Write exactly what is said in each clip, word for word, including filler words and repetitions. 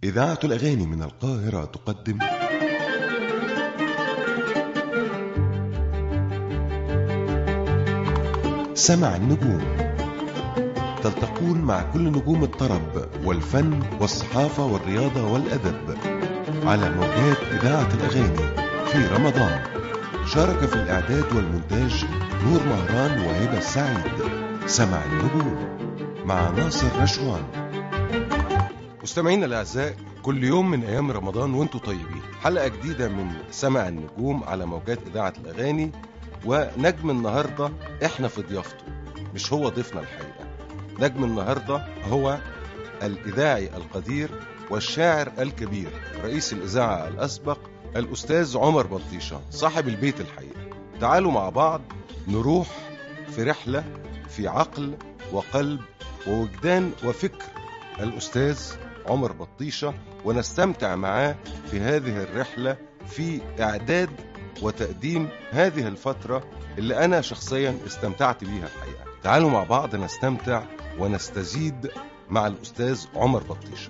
إذاعة الأغاني من القاهرة تقدم سمع النجوم. تلتقون مع كل نجوم الطرب والفن والصحافة والرياضة والأدب على موجات إذاعة الأغاني في رمضان. شارك في الإعداد والمونتاج نور مهران وهبة السعيد. سمع النجوم مع ناصر رشوان. مستمعينا الأعزاء، كل يوم من أيام رمضان وانتم طيبين، حلقة جديدة من سمع النجوم على موجات إذاعة الأغاني. ونجم النهاردة احنا في ضيافته، مش هو ضيفنا الحقيقة. نجم النهاردة هو الإذاعي القدير والشاعر الكبير، رئيس الإذاعة الأسبق الأستاذ عمر بطيشة، صاحب البيت الحقيقة. تعالوا مع بعض نروح في رحلة في عقل وقلب ووجدان وفكر الأستاذ عمر بطيشة، ونستمتع معاه في هذه الرحلة في إعداد وتقديم هذه الفترة اللي أنا شخصيا استمتعت بيها الحقيقة. تعالوا مع بعض نستمتع ونستزيد مع الأستاذ عمر بطيشة.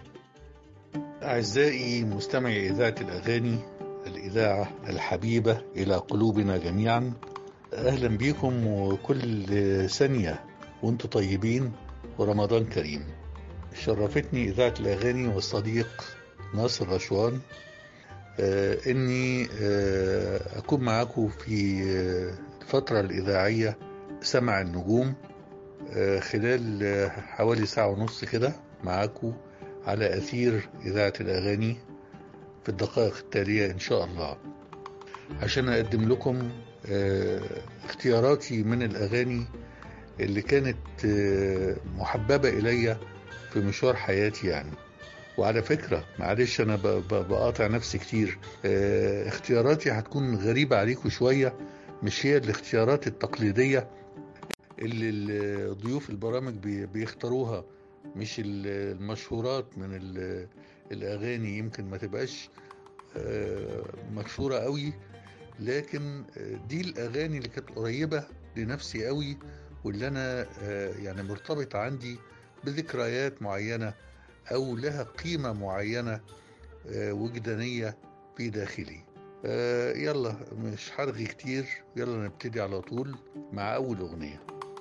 أعزائي مستمعي إذاعة الأغاني، الإذاعة الحبيبة إلى قلوبنا جميعا، أهلا بكم وكل ثانية وانتم طيبين ورمضان كريم. شرفتني إذاعة الأغاني والصديق ناصر رشوان آه إني آه أكون معكم في آه الفترة الإذاعية سمع النجوم آه خلال آه حوالي ساعة ونص كده معكم على أثير إذاعة الأغاني في الدقائق التالية إن شاء الله، عشان أقدم لكم آه اختياراتي من الأغاني اللي كانت آه محببة إلي في مشوار حياتي يعني. وعلى فكرة معلش أنا بقاطع نفسي كتير، اه اختياراتي هتكون غريبة عليكم شوية، مش هي الاختيارات التقليدية اللي ضيوف البرامج بيختاروها، مش المشهورات من الأغاني، يمكن ما تبقاش اه مشهورة قوي، لكن دي الأغاني اللي كانت قريبة لنفسي قوي، واللي أنا اه يعني مرتبط عندي بذكريات معينة أو لها قيمة معينة وجدانية في داخلي. يلا مش هرغي كتير، يلا نبتدي على طول مع أول أغنية.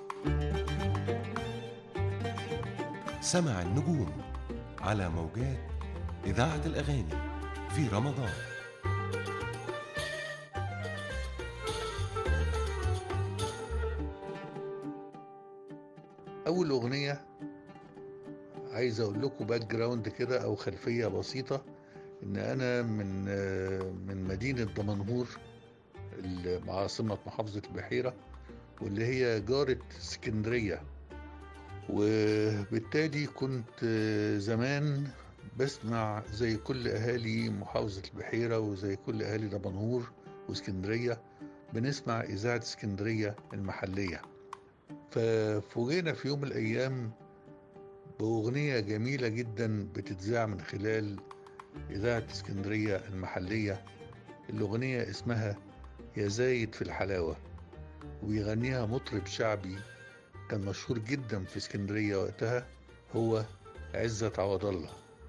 سمع النجوم على موجات إذاعة الأغاني في رمضان. أول أغنية عايز أقول لكم باك جراوند كده أو خلفية بسيطة، إن أنا من من مدينة دمنهور عاصمة محافظة البحيرة، واللي هي جارة اسكندرية، وبالتالي كنت زمان بسمع زي كل أهالي محافظة البحيرة وزي كل أهالي دمنهور واسكندرية بنسمع إذاعة اسكندرية المحلية. ففوجئنا في يوم من الأيام بأغنية جميلة جدا بتتذاع من خلال إذاعة اسكندرية المحلية. الأغنية اسمها يا زايد في الحلاوة، وبيغنيها مطرب شعبي كان مشهور جدا في اسكندرية وقتها، هو عزت عوض الله.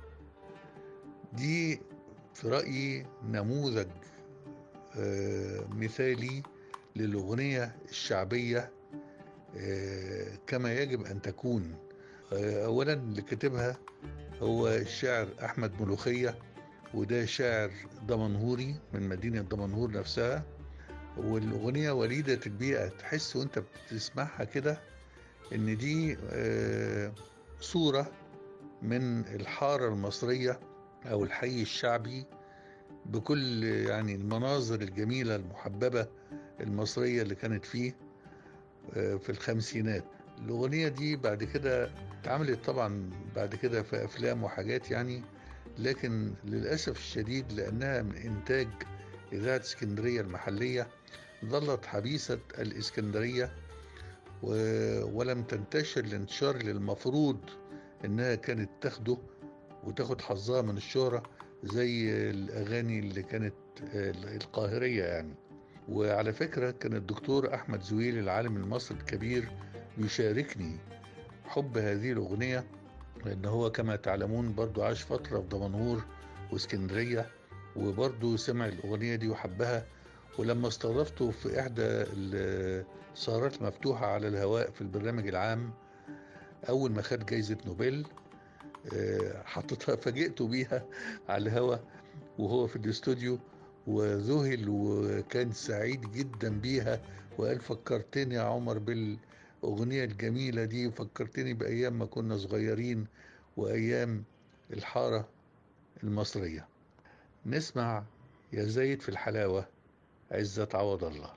دي في رأيي نموذج آه مثالي للأغنية الشعبية آه كما يجب أن تكون. آه أولا اللي كتبها هو الشاعر أحمد ملوخية، وده شاعر دمنهوري من مدينة دمنهور نفسها. والأغنية وليدة البيئة، تحس وانت بتسمعها كده ان دي صورة من الحارة المصرية او الحي الشعبي بكل يعني المناظر الجميلة المحببة المصرية اللي كانت فيه في الخمسينات. الأغنية دي بعد كده اتعملت طبعا بعد كده في أفلام وحاجات يعني، لكن للأسف الشديد لأنها من إنتاج إذاعة اسكندرية المحلية ظلت حبيسة الإسكندرية ولم تنتشر الانتشار اللي المفروض إنها كانت تاخده وتاخد حظها من الشهرة زي الأغاني اللي كانت القاهرية يعني. وعلى فكرة كان الدكتور أحمد زويل العالم المصري الكبير يشاركني حب هذه الأغنية، لأن هو كما تعلمون برضو عاش فترة في دمنهور واسكندرية، وبرضو سمع الأغنية دي وحبها. ولما استضفته في إحدى السهرات المفتوحة على الهواء في البرنامج العام أول ما خد جايزة نوبل، آه، حطيتها فاجئته بيها على الهواء وهو في الاستوديو، وذهل وكان سعيد جدا بيها، وقال فكرتني يا عمر بالأغنية الجميلة دي، وفكرتني بأيام ما كنا صغيرين وأيام الحارة المصرية. نسمع يا زايد في الحلاوة عزت عوض الله.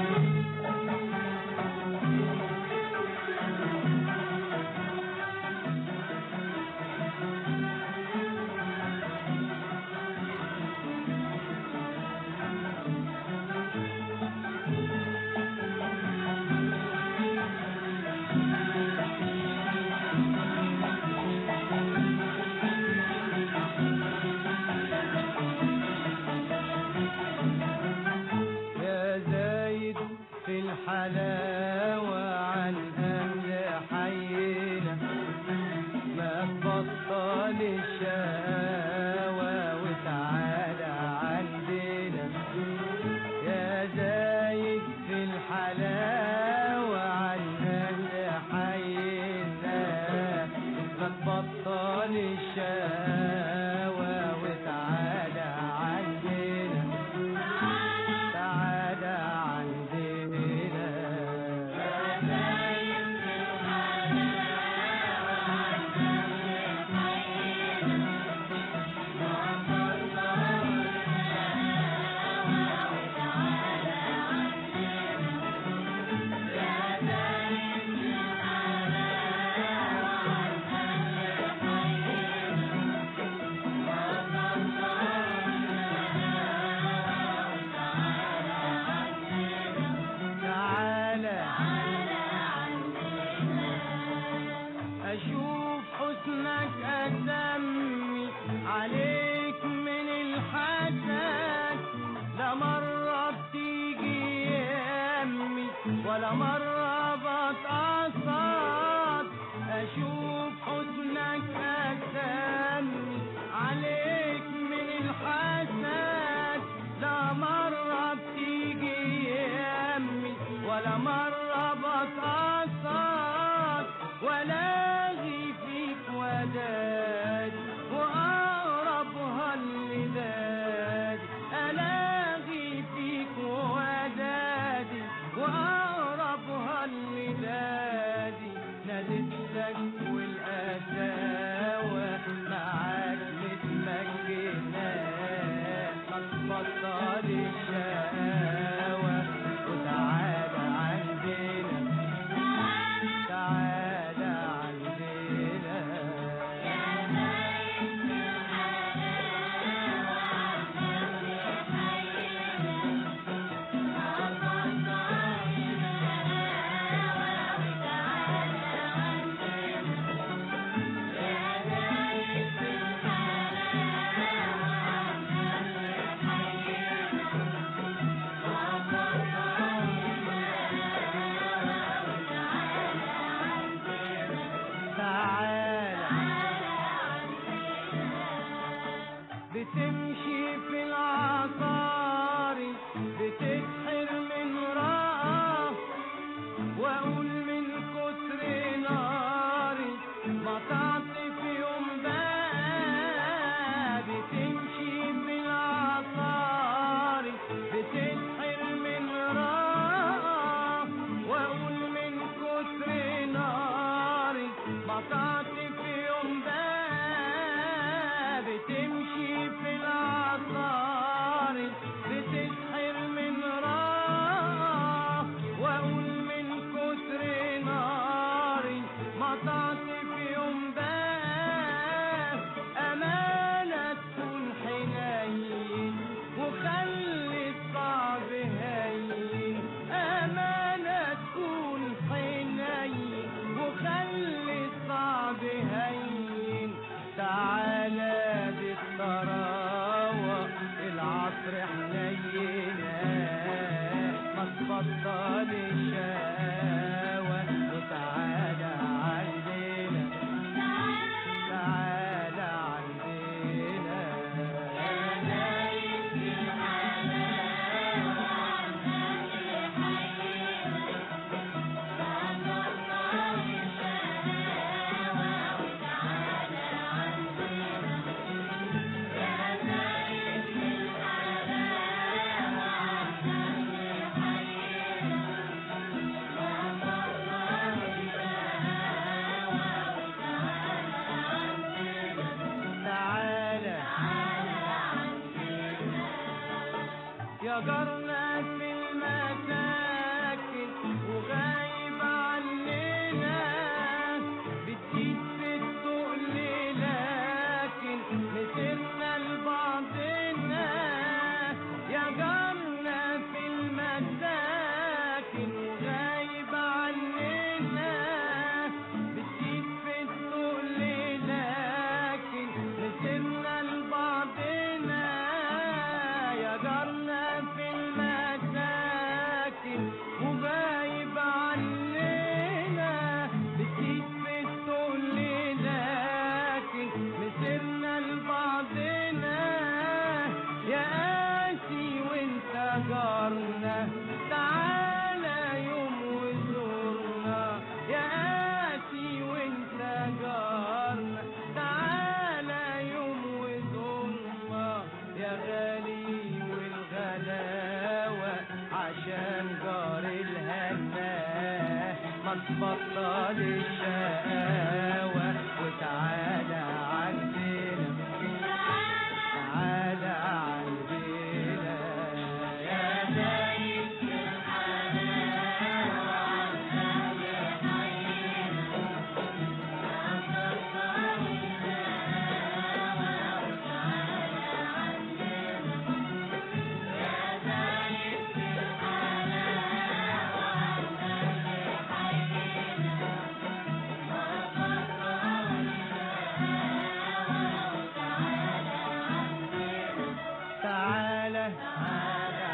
حلاوة عن أهل حينا، ما تبطل الشقاوة وتعالى عندنا. يا زايد في الحلاوة عن أهل حينا، ما تبطل الشقاوة وتعالى عندنا. تعالى عندنا. أشوف حسنك أسمي عليك من الحسد، لا مرة بتيجي يمي ولا مرة بتقصد. أشوف حسنك أسمي عليك من الحسد، لا مرة بتيجي يمي ولا مرة بتقصد. ولاغي فيك وداد وأقربها اللداد، ألاغي فيك ودادي وأقربها اللداد. ناديتلك والقساوة معاك متمكنة، ما تبطل الشقاوة وتعالى عندنا. تعالى عندنا. بتمشي في العصاري بتسحر من رأى، وأقول من كتر ناري ما تعطف يوم بقى. بتمشي في العصاري بتسحر من رأى، وأقول من كتر ناري ما تعطف يوم بقى. بتمشي في العصاري يا جارنا في المساكن وغايب عننا، بتزيد في التقل لكن مسيرنا لبعضنا. يا جارنا في المساكن وغايب عننا، بتزيد في التقل لكن مسيرنا لبعضنا. يا جارنا في المساكن وغايب عننا، بتزيد في التقل لكن مسيرنا لبعضنا. يا قاسي وانت جارنا تعالى يوم وزورنا. يا قاسي وانت جارنا تعالى يوم وزورنا. يا غالي والغلاوة عشان جار الهنا، ما تبطل الشقاوة وتعالى عندنا. تعالى عندنا يا سيد الحلاوة عالأهل حينا. ما تبطل الشقاوة وتعالى عندنا يا سيد الحلاوة عالأهل حينا. ما تبطل الشقاوة وتعالى عندنا. تعالى تعالى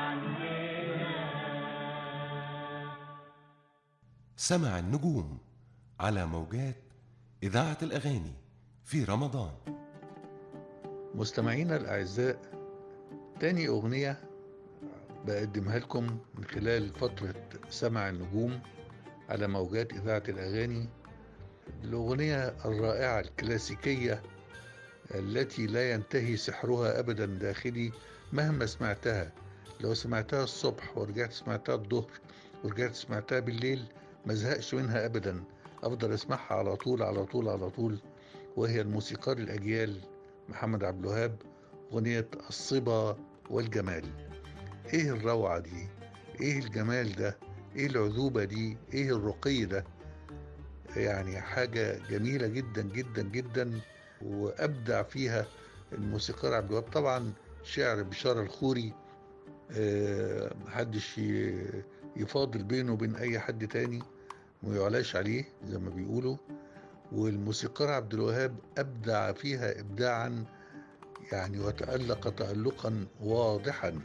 عندنا. سمع النجوم على موجات إذاعة الأغاني في رمضان. مستمعينا الأعزاء، تاني أغنية بقدمها لكم من خلال فترة سمع النجوم على موجات إذاعة الأغاني، الأغنية الرائعة الكلاسيكية التي لا ينتهي سحرها أبدا داخلي مهما سمعتها. لو سمعتها الصبح ورجعت سمعتها الظهر ورجعت سمعتها بالليل ما زهقش منها أبدا، أفضل أسمعها على طول على طول على طول. وهي الموسيقار الأجيال محمد عبد الوهاب، أغنية الصبا والجمال. إيه الروعة دي، إيه الجمال ده، إيه العذوبة دي، إيه الرقي ده. يعني حاجة جميلة جدا جدا جدا، وأبدع فيها الموسيقار عبد الوهاب. طبعا شعر بشارة الخوري، آه، محدش ي- يفاضل بينه وبين أي حد تاني، ويعلاش عليه زي ما بيقولوا. والموسيقار عبد الوهاب أبدع فيها إبداعا يعني، وتألق تألقا واضحا.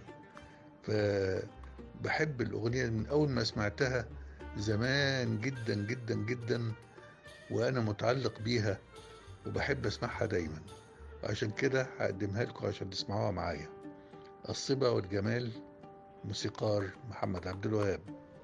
فبحب الأغنية من أول ما سمعتها زمان جدا جدا جدا، وأنا متعلق بيها وبحب أسمعها دايما. عشان كده هقدمها لكم عشان تسمعوها معايا. الصبا والجمال، موسيقار محمد عبد الوهاب.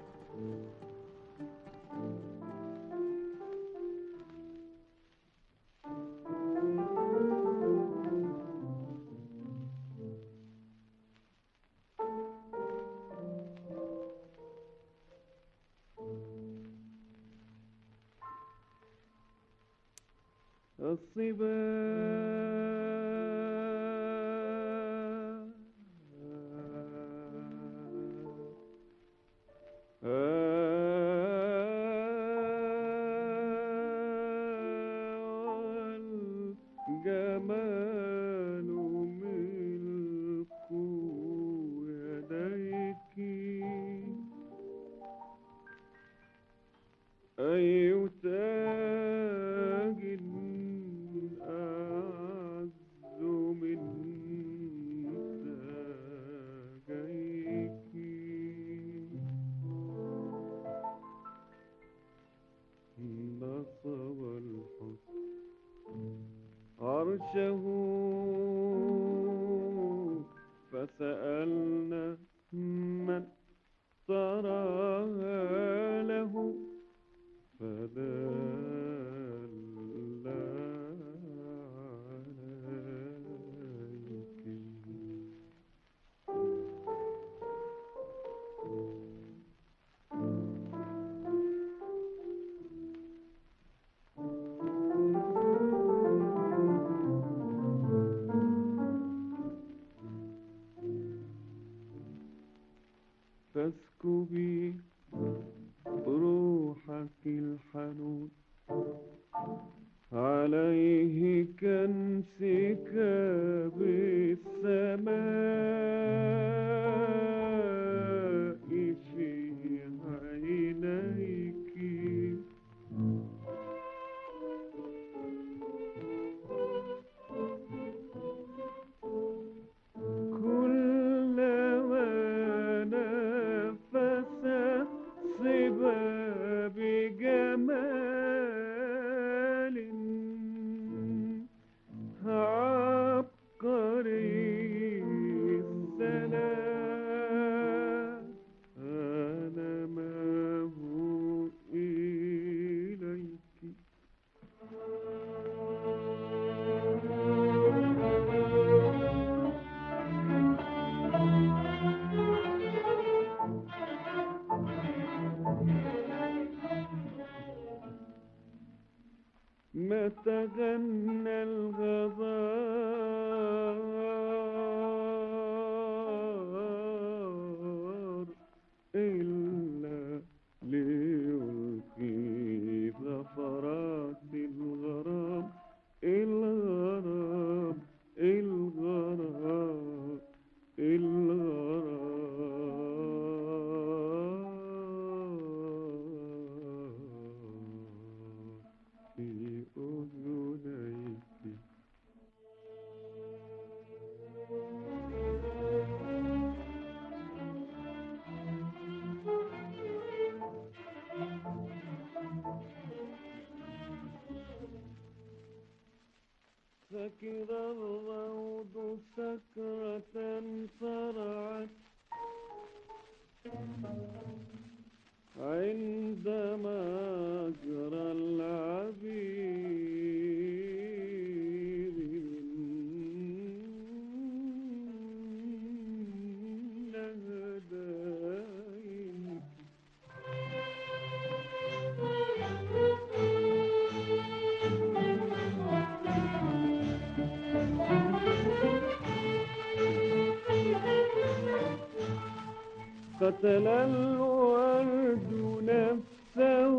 الصبا والجمال ملك يديك، أي تاج أعز من تاجيك. نصب الحسن عرشه فسألنا من تراها له، فدل عليك. اسكبي روحك الحنون عليه كانسكاب السماء في عينيك كلما نفس صبا بجمال عبقري السلام أنا ما هو إليك ما تغنى الغبار إلا ليلقي زفرات الغرام الغرام الغرام الغرام في أذنيك سكر الروض سكرة صرعت عندما جرى العبير من نهدين قتل الورد نفسه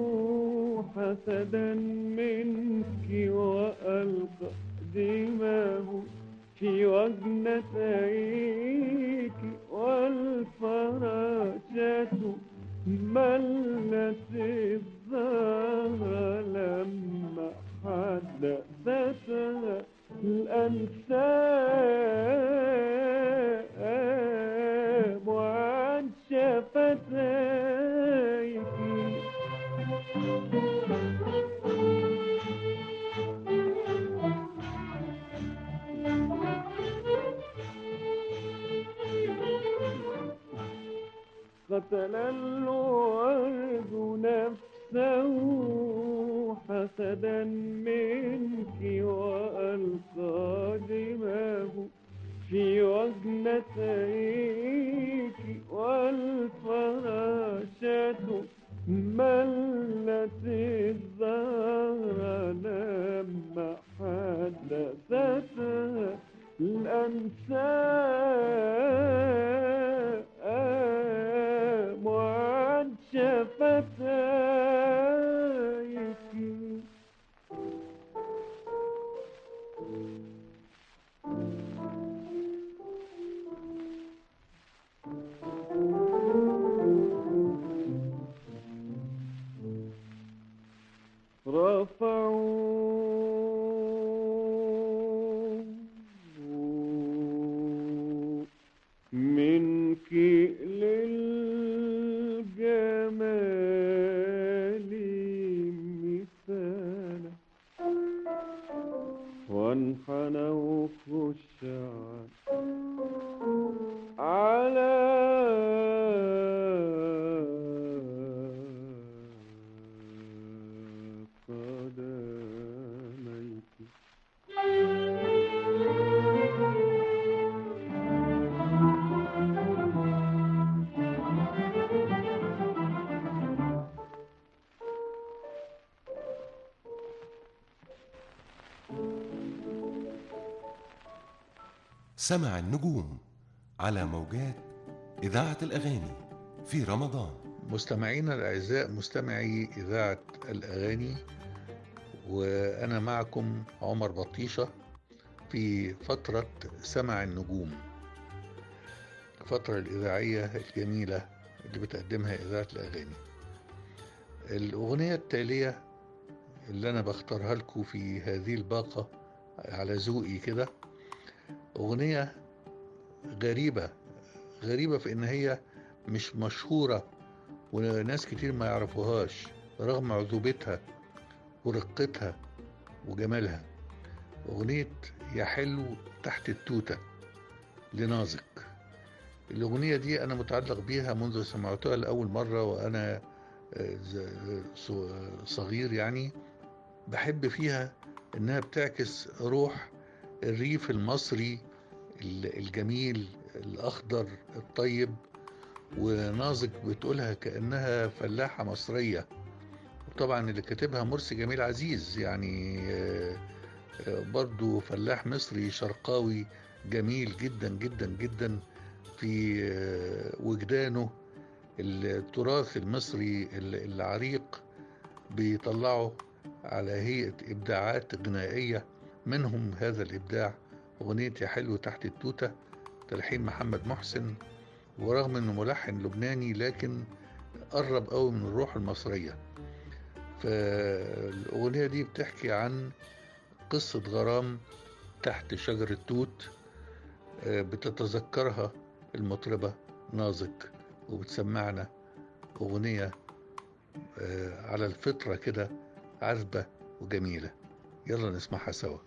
حسدا منك وألقى دماه في وجنتيك والفراشة ملت الظهر لما حدثتها الأنساب عن شفتيك قتل الورد نفسه حسدا منك وألقى دماه في وجنتيك والفراشة ملت الزهر لما حدثتها الأنساب عن شفتيك رفعوا منك للجمال مثالا وانحنوا خشعا على قدميك سمع النجوم على موجات إذاعة الأغاني في رمضان. مستمعينا الأعزاء، مستمعي إذاعة الأغاني، وأنا معكم عمر بطيشة في فترة سمع النجوم، الفترة الإذاعية الجميلة اللي بتقدمها إذاعة الأغاني. الأغنية التالية اللي أنا بختارها لكم في هذه الباقة على ذوقي كده، أغنية غريبة غريبة في إن هي مش مشهورة وناس كتير ما يعرفوهاش رغم عذوبتها ورقتها وجمالها. أغنية يا حلو تحت التوتة لنازك. الأغنية دي أنا متعلق بيها منذ سمعتها لأول مرة وأنا صغير، يعني بحب فيها إنها بتعكس روح الريف المصري الجميل الأخضر الطيب، ونازك بتقولها كأنها فلاحة مصرية. وطبعا اللي كاتبها مرسي جميل عزيز، يعني برضو فلاح مصري شرقاوي جميل جدا جدا جدا في وجدانه التراث المصري العريق، بيطلعه على هيئة إبداعات غنائية، منهم هذا الإبداع أغنية يا حلو تحت التوتة تلحين محمد محسن. ورغم أنه ملحن لبناني لكن قرب قوي من الروح المصرية. فالأغنية دي بتحكي عن قصة غرام تحت شجرة توت بتتذكرها المطربة نازك، وبتسمعنا أغنية على الفطرة كده عذبة وجميلة. يلا نسمعها سوا.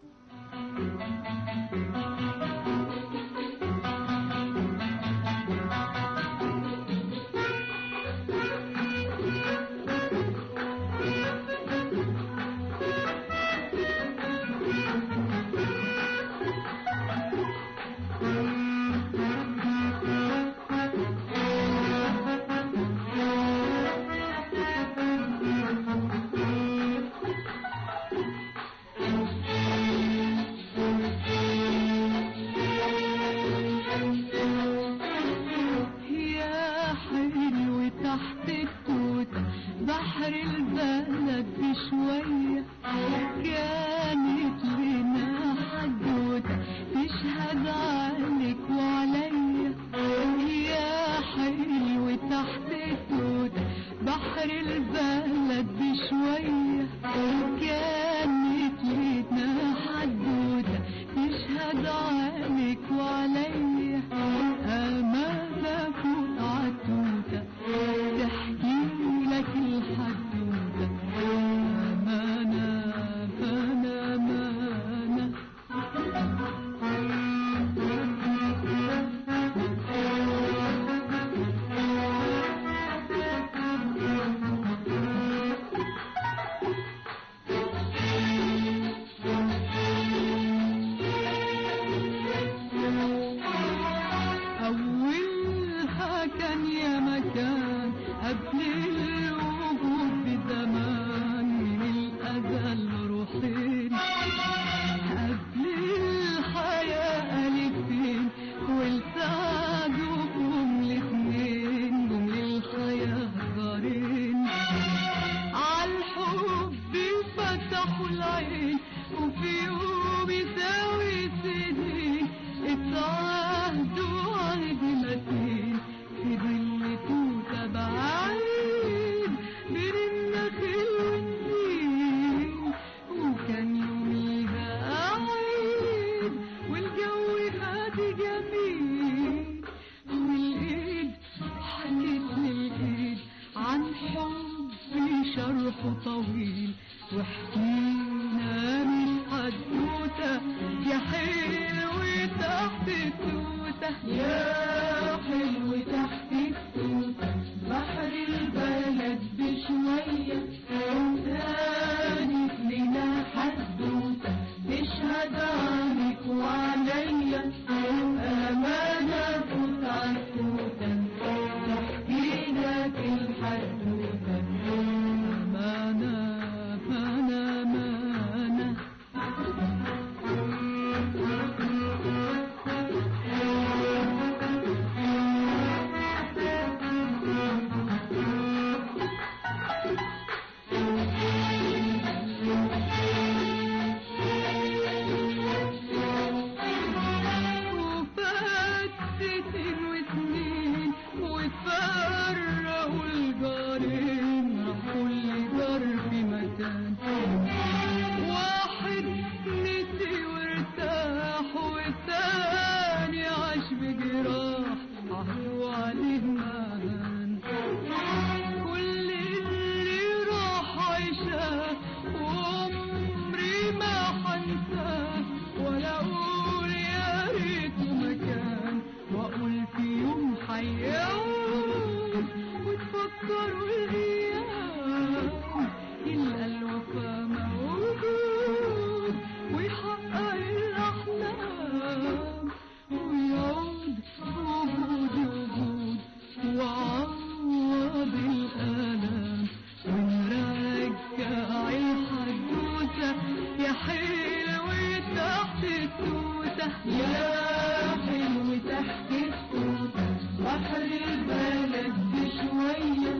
يا حلو تحت السود بحر البلد بشوية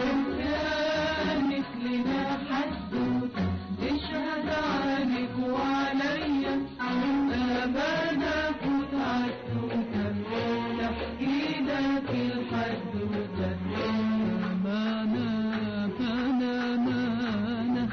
كانت لنا حدوتة تشهد عليك وعليا أمانة كنت عالتوتة تحكي لك الحدوتة أمانة أمانة أمانة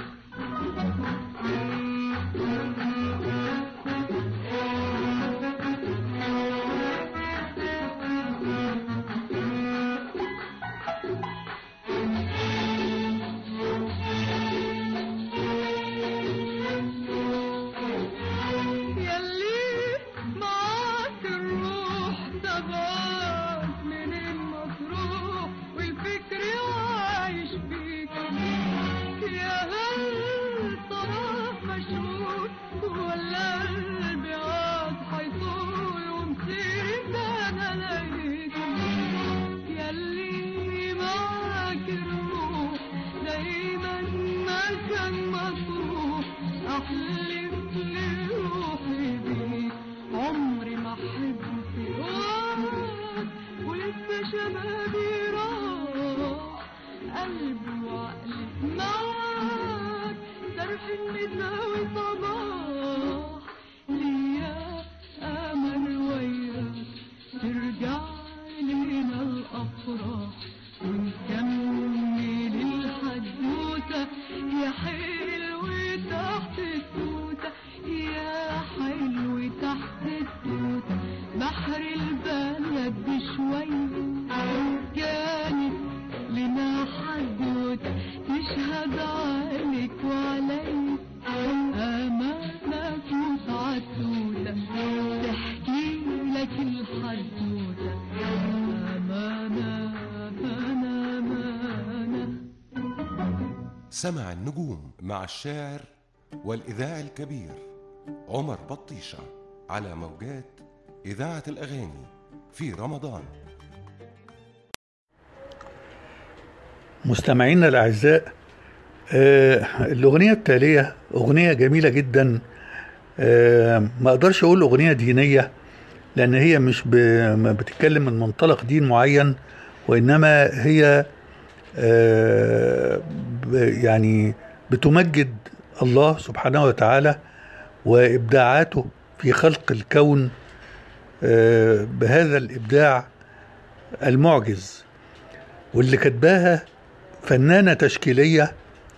سمع النجوم مع الشاعر والإذاعي الكبير عمر بطيشة على موجات إذاعة الأغاني في رمضان. مستمعينا الأعزاء، آه الأغنية التالية أغنية جميلة جدا. آه ما أقدرش أقول أغنية دينية لأن هي مش بتتكلم من منطلق دين معين، وإنما هي آه يعني بتمجد الله سبحانه وتعالى وإبداعاته في خلق الكون آه بهذا الإبداع المعجز، واللي كتباها فنانة تشكيلية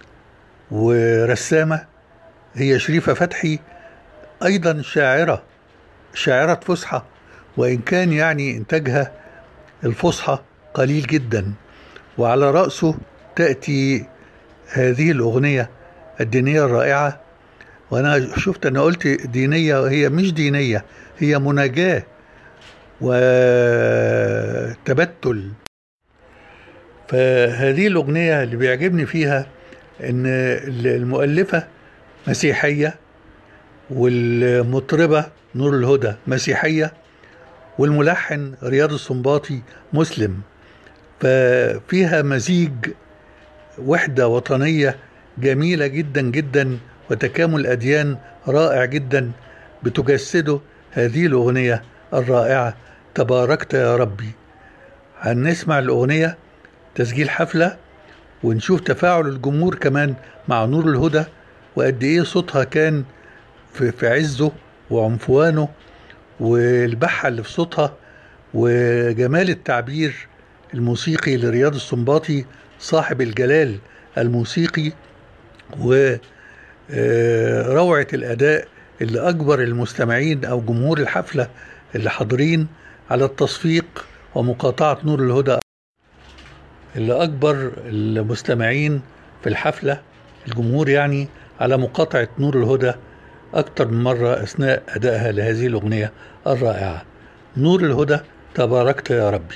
ورسامة هي شريفة فتحي، أيضا شاعرة شاعرة فصحى، وإن كان يعني إنتاجها الفصحى قليل جدا. وعلى رأسه تأتي هذه الأغنية الدينية الرائعة. وأنا شفت أنا قلت دينية وهي مش دينية، هي مناجاة وتبتل. فهذه الأغنية اللي بيعجبني فيها إن المؤلفة مسيحية، والمطربة نور الهدى مسيحية، والملحن رياض السنباطي مسلم. ففيها مزيج وحدة وطنية جميلة جدا جدا، وتكامل أديان رائع جدا بتجسده هذه الأغنية الرائعة تباركت يا ربي. هنسمع الأغنية تسجيل حفلة، ونشوف تفاعل الجمهور كمان مع نور الهدى، وقد إيه صوتها كان في عزه وعنفوانه، والبحة اللي في صوتها، وجمال التعبير الموسيقي لرياض السنباطي صاحب الجلال الموسيقي، وروعة الأداء اللي أجبر المستمعين أو جمهور الحفلة اللي حاضرين على التصفيق ومقاطعة نور الهدى، اللي أجبر المستمعين في الحفلة الجمهور يعني على مقاطعة نور الهدى أكتر من مرة أثناء أدائها لهذه الأغنية الرائعة. نور الهدى تباركت يا ربي.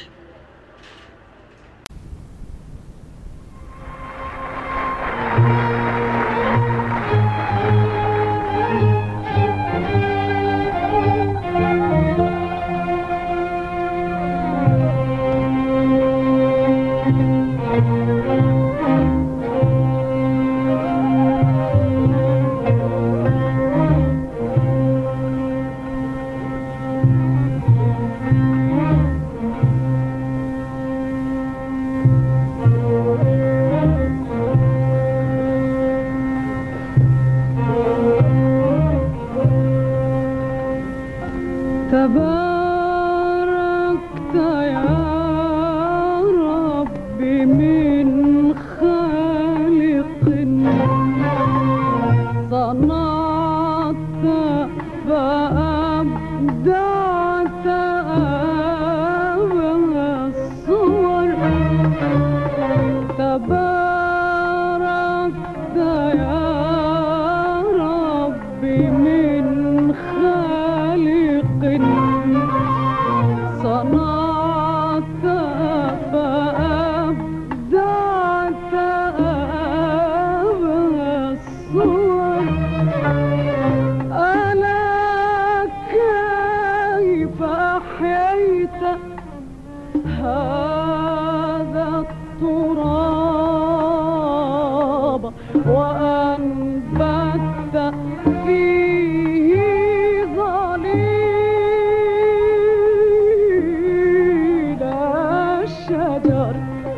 تباركت يا رب من خالق صنعت فأبدعت الصور تباركت يا رب من خالق صنعت فأبدعت الصور ألا كيف أحييت هذا التراب وأنبت فيه ظليل الشجر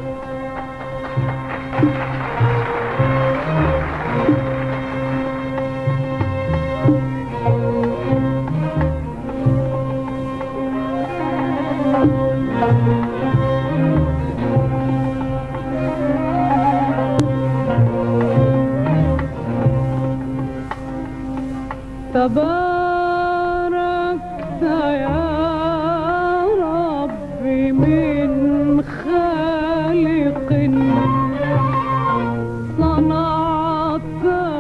تباركت يا رب من خالق صنعت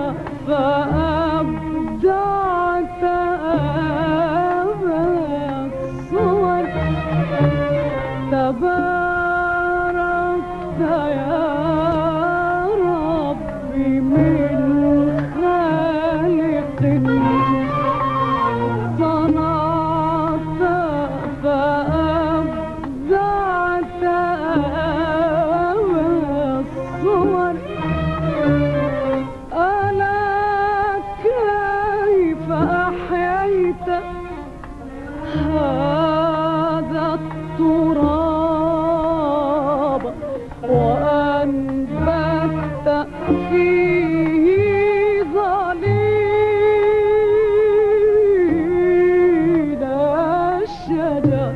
فأبدعت الصور تباركت يا رب من خالق صنعت فأبدعت الصور ألا كيف أحييت هذا التراب وأنبت فيه ظليل الشجر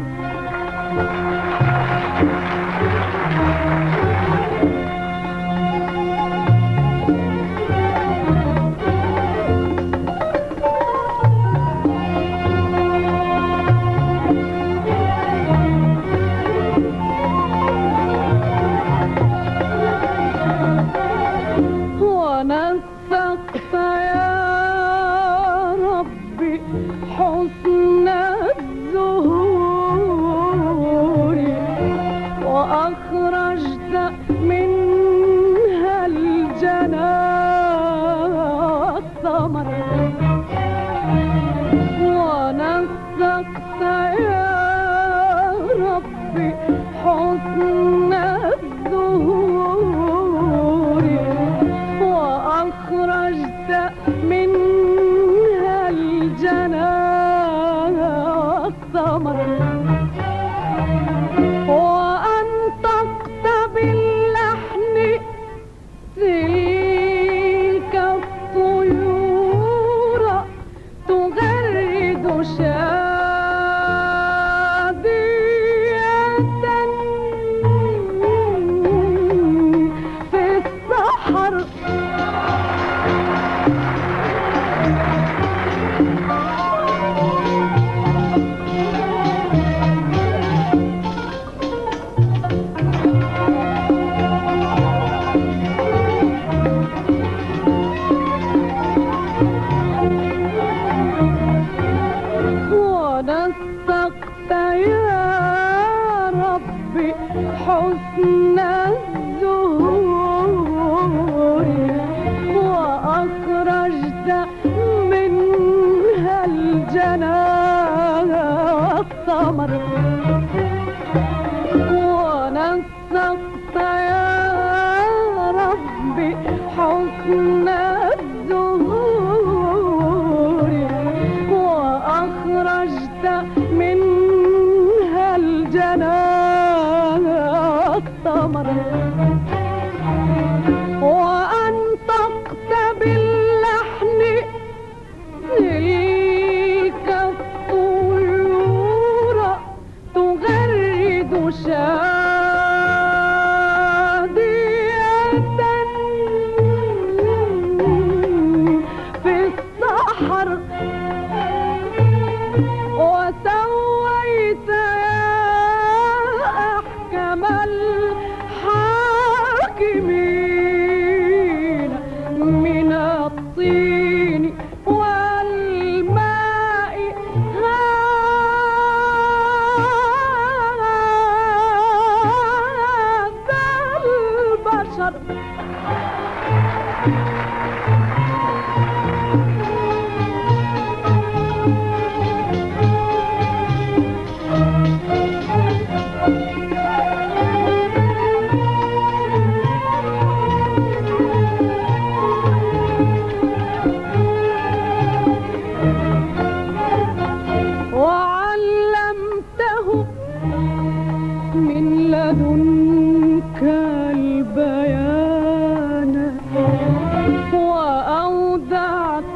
ونسقت يا ربي حسن الزهور وأخرجت منها الجنى الثمر ونسقت يا ربي حسن الزهور وأخرجت منها الجنى الثمر وأنطقت باللحن تلك الطيور تغرد شادية في السحر ونسقت يا ربي حسن الزهور وأخرجت منها الجنى الثمر ونسقت يا ربي حسن الزهور وأخرجت منها الجنى الثمر وأنطقت باللحن تلك الطيور من لدنك البيان وأودعت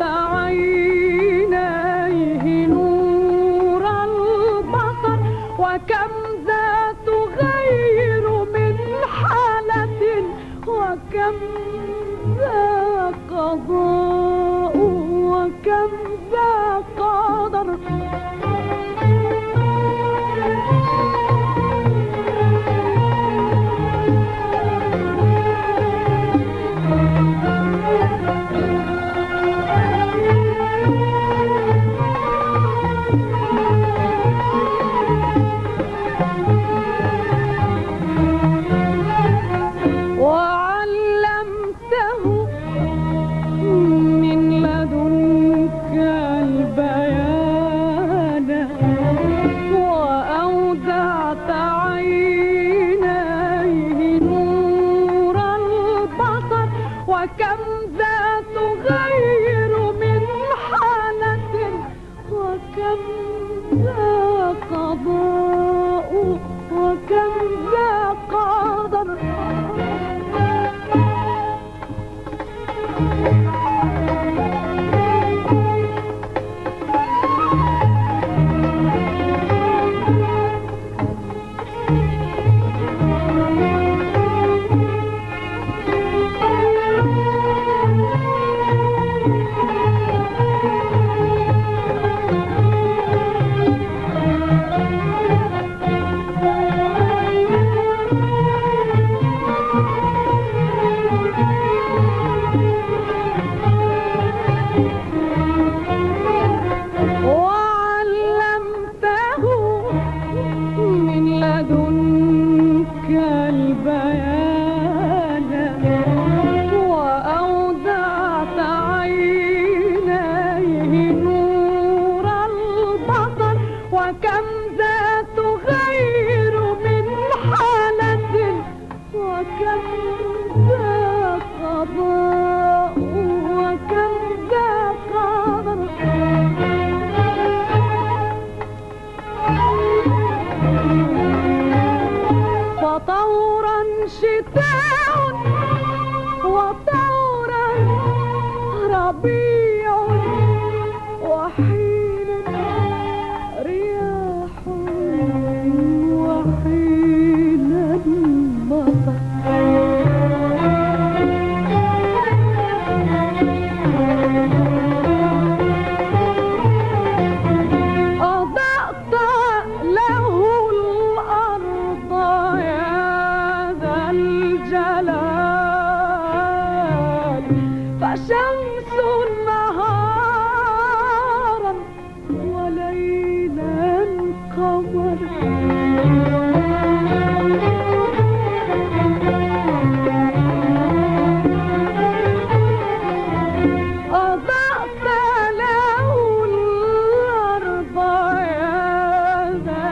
عينيه نور البصر وكم ذات غير من حالة وكم ذا قضاء وكم ذا قدر وكم ذات غير من حالة وكم ذا قضاء وكم ذا قدر وكم ذات غير من حالة وكم ذا قضاء وكم ذا قدر فطورا شتاء وطورا ربيع وحين رياح وحين المطر أضأت له الأرض يا ذا الجلال فشمس نهارا وليلا قمر أضأت له الأرض يا ذا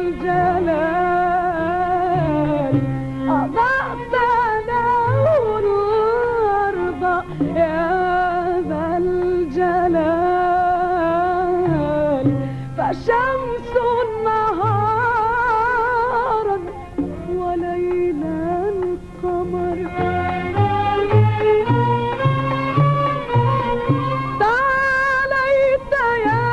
الجلال أضأت له الأرض يا ذا الجلال فشمس نهارا وليلا قمر تعاليت يا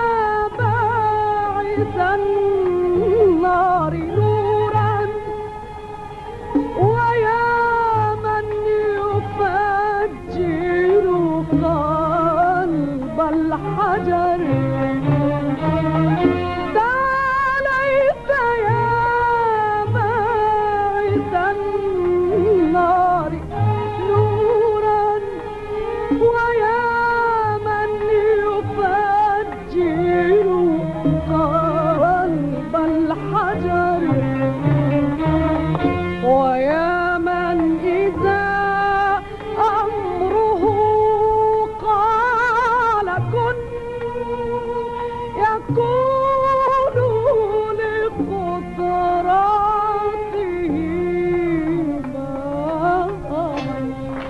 باعث النار نورا ويا من يفجر قلب الحجر تعاليت يا باعث النار نورا ويا من يفجر قلب الحجر ويا من إذا أمره قال كن يكون لقدراته ما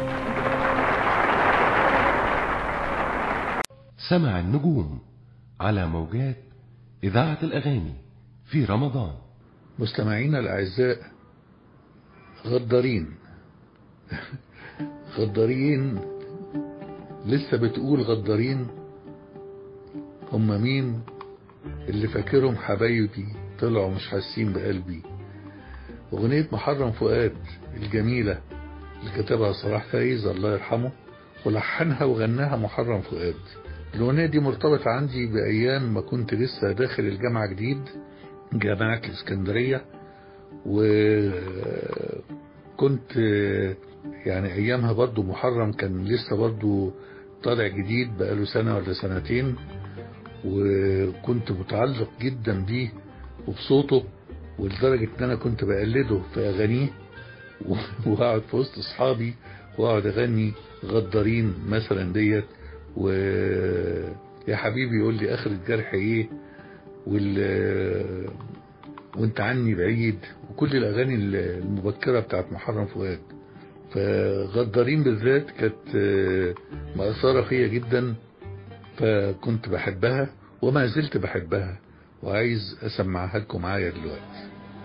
سمع النجوم على موجات إذاعة الأغاني في رمضان مستمعينا الأعزاء، غدارين غدارين لسه بتقول غدارين؟ هم مين؟ اللي فاكرهم حبايبي طلعوا مش حاسين بقلبي. أغنية محرم فؤاد الجميلة اللي كتبها صلاح فايز الله يرحمه، ولحنها وغناها محرم فؤاد. الأغنية دي مرتبطة عندي بأيام ما كنت لسه داخل الجامعة جديد، جامعة الإسكندرية، وكنت يعني أيامها برضو محرم كان لسه برضو طالع جديد بقاله سنة ولا سنتين، وكنت متعلق جدا بيه وبصوته، ولدرجة ان انا كنت بقلده في اغانيه وقعد في وسط اصحابي وقعد اغني غدارين مثلا ديت، ويا حبيبي يقول لي اخر الجرح ايه، وال وانت عني بعيد، وكل الاغاني المبكرة بتاعت محرم فؤاد. فغدارين بالذات كانت مأثرة فيا جدا، فكنت بحبها وما زلت بحبها، وعايز اسمعها لكم معايا دلوقتي.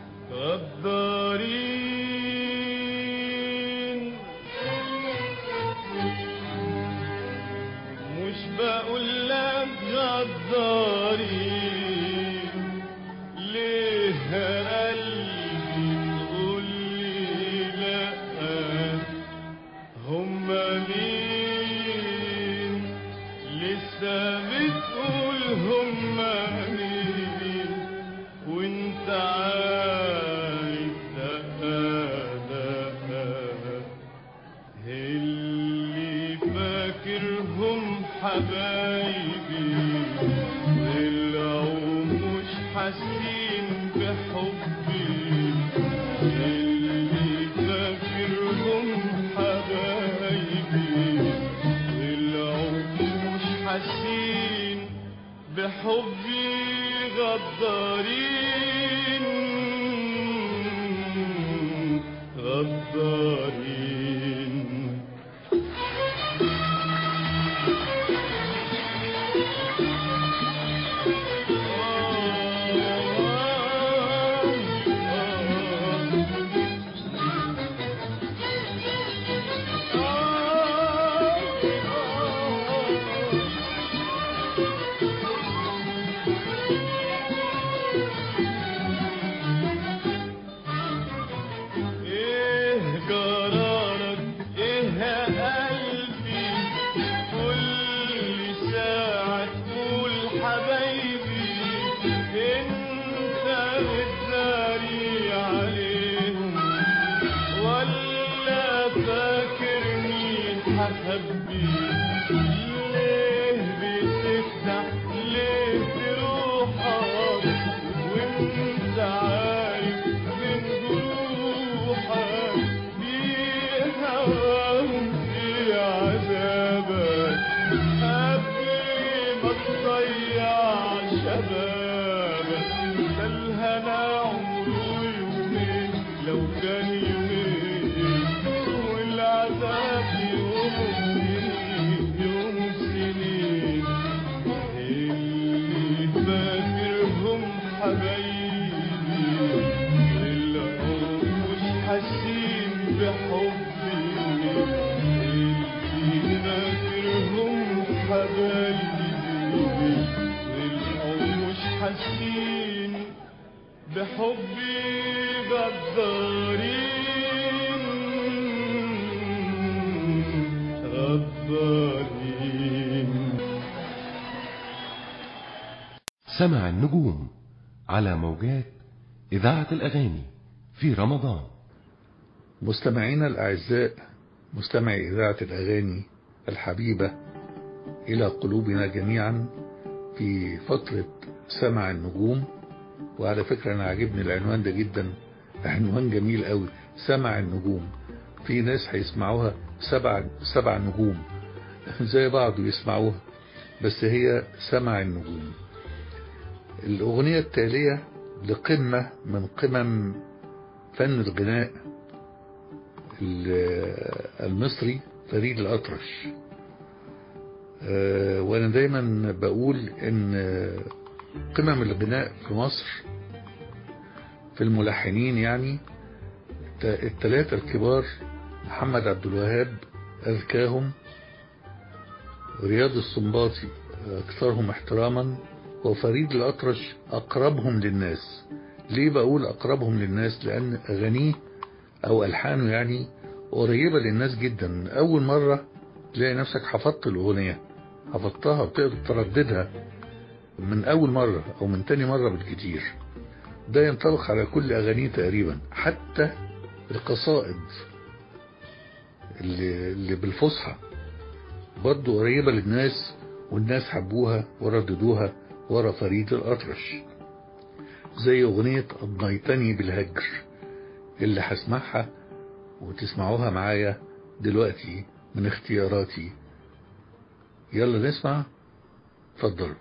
غدارين مش بقول لك غدارين، ليه قلبي تقول لي لا؟ هما مين لسه بتقول هما مين وانت عارف دقا اللي فاكرهم حبايبي طلعوا مش حاسين بحبي، اللي فاكرهم حبايبي طلعوا مش حاسين بحبي. غدارين غدارين ليه بتفتح ليه تروحك وانت عارف من جروحك بهواهم في عذابك قبل ما تضيع شبابك. ده الهنا عمره يومين لو كان يومين، والعذاب يوم يوم سنين. اللي فاكرهم حبايبي طلعوا مش حاسين بحبي، اللي فاكرهم حبايبي طلعوا مش حاسين بحبي. غدارين غدارين. سمع النجوم على موجات إذاعة الأغاني في رمضان. مستمعينا الأعزاء، مستمعي إذاعة الأغاني الحبيبة إلى قلوبنا جميعا، في فترة سمع النجوم. وعلى فكرة أنا عجبني العنوان ده جدا، عنوان جميل قوي، سمع النجوم. في ناس هيسمعوها سبع سبع نجوم زي بعض يسمعوها، بس هي سمع النجوم. الأغنية التالية لقمة من قمم فن الغناء المصري، فريد الأطرش. وأنا دايما بقول إن قمم الغناء في مصر في الملحنين يعني الثلاثة الكبار محمد عبد الوهاب أذكاهم، رياض السنباطي أكثرهم احتراما، وفريد الأطرش أقربهم للناس. ليه بقول أقربهم للناس؟ لأن أغانيه أو ألحانه يعني قريبة للناس جدا. أول مرة تلاقي نفسك حفظت الأغنية، حفظتها وتقدر ترددها من أول مرة أو من تاني مرة بالكتير. ده ينطبق على كل أغانيه تقريبا، حتى القصائد اللي, اللي بالفصحى برضو قريبة للناس، والناس حبوها ورددوها ورا فريد الأطرش. زي أغنية أضنيتني بالهجر اللي هسمعها وتسمعوها معايا دلوقتي من اختياراتي. يلا نسمع، اتفضلوا.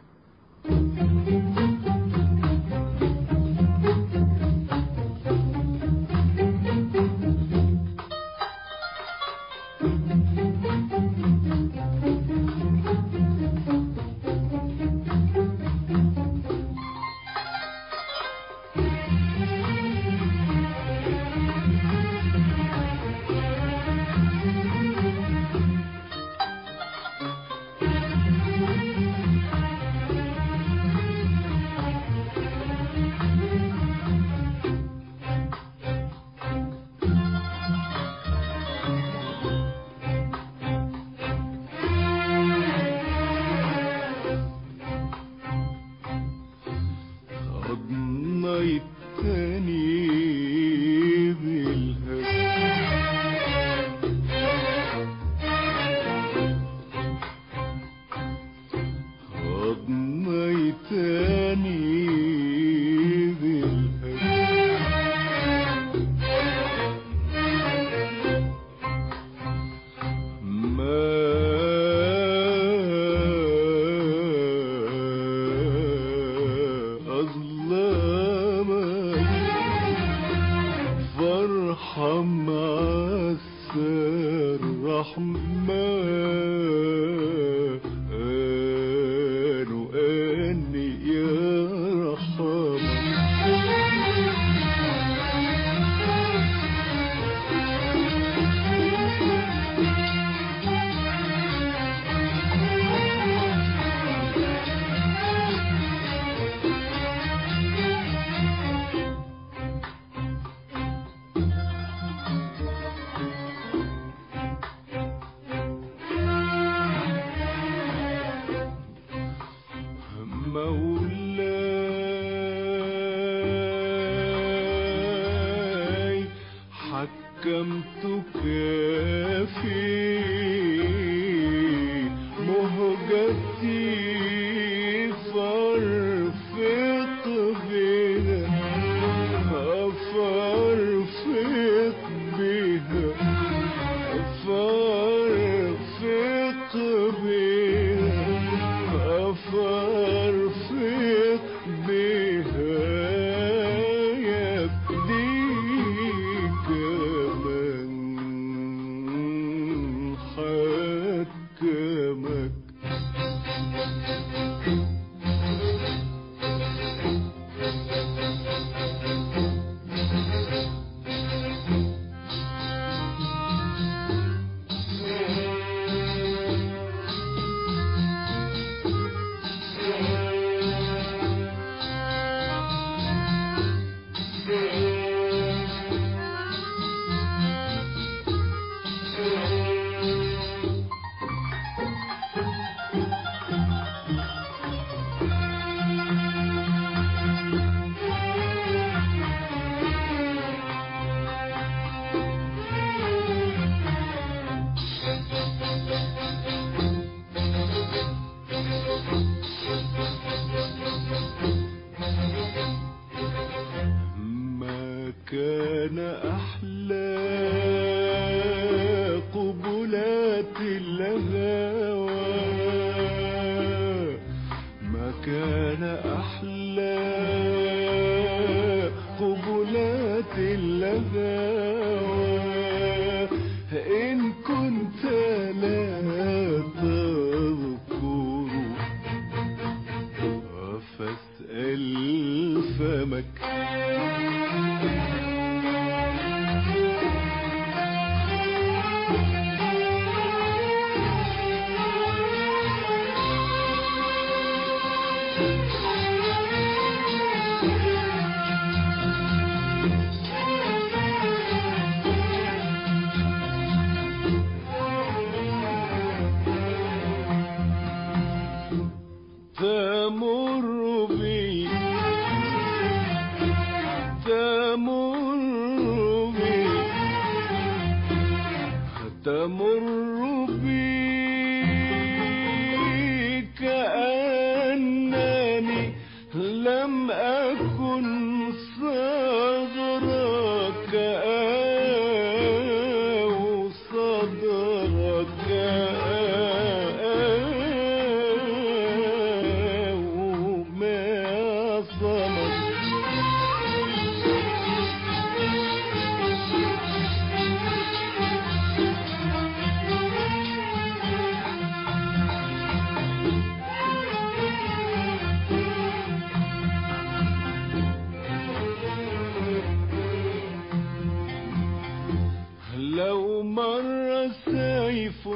فاسأل فمك تمر بي تمر بي تمر بي كأنني لم أكن صغرك أو صدرك أو ما صمت لو مر سيف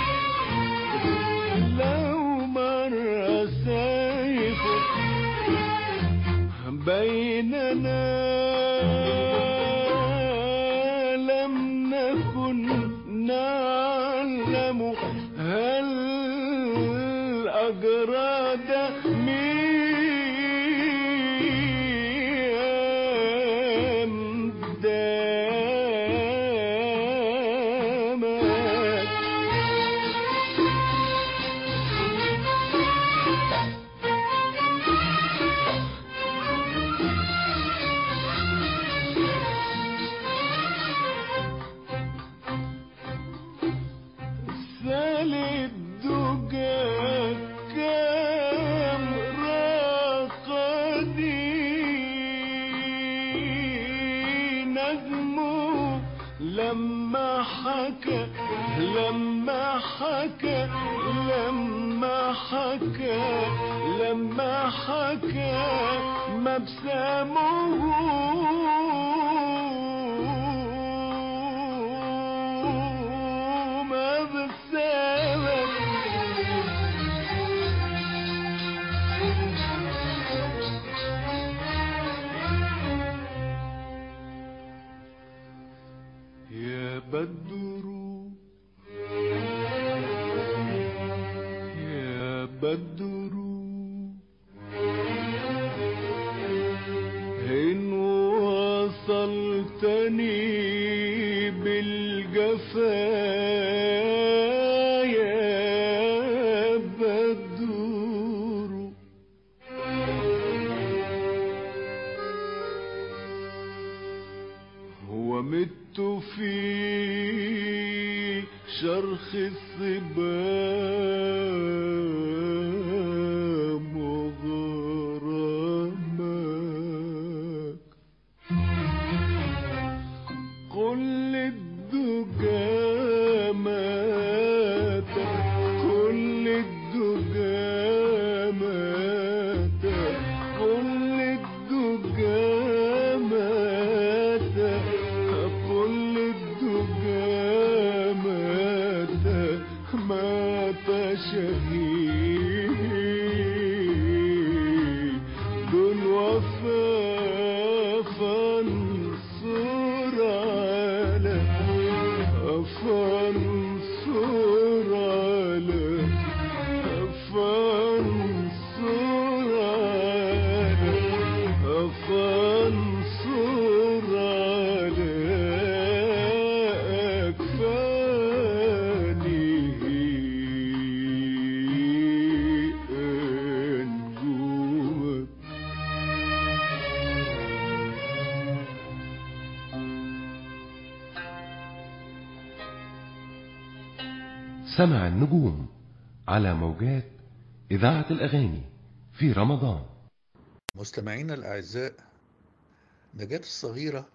لو مر سيف بيننا لم نكن نعلم هل أجراد ميم دامت سال الدجى كم راقدي نجمه لما حكى لما حكى لما حكى لما حكى مبسمه مبسمه يا بدر يا بدر إن وصلتني بالجفا يا بدر ومت في شرخ الصبا مغرمك قل للدجى مات قل للدجى مات قل للدجى مات قل للدجى مات مات شهيد الوفا فانصر على فانصر على فانصر على فانصر على أكفاني أنجوك سمع النجوم على موجات إذاعة الأغاني في رمضان. مستمعينا الأعزاء، نجاة الصغيرة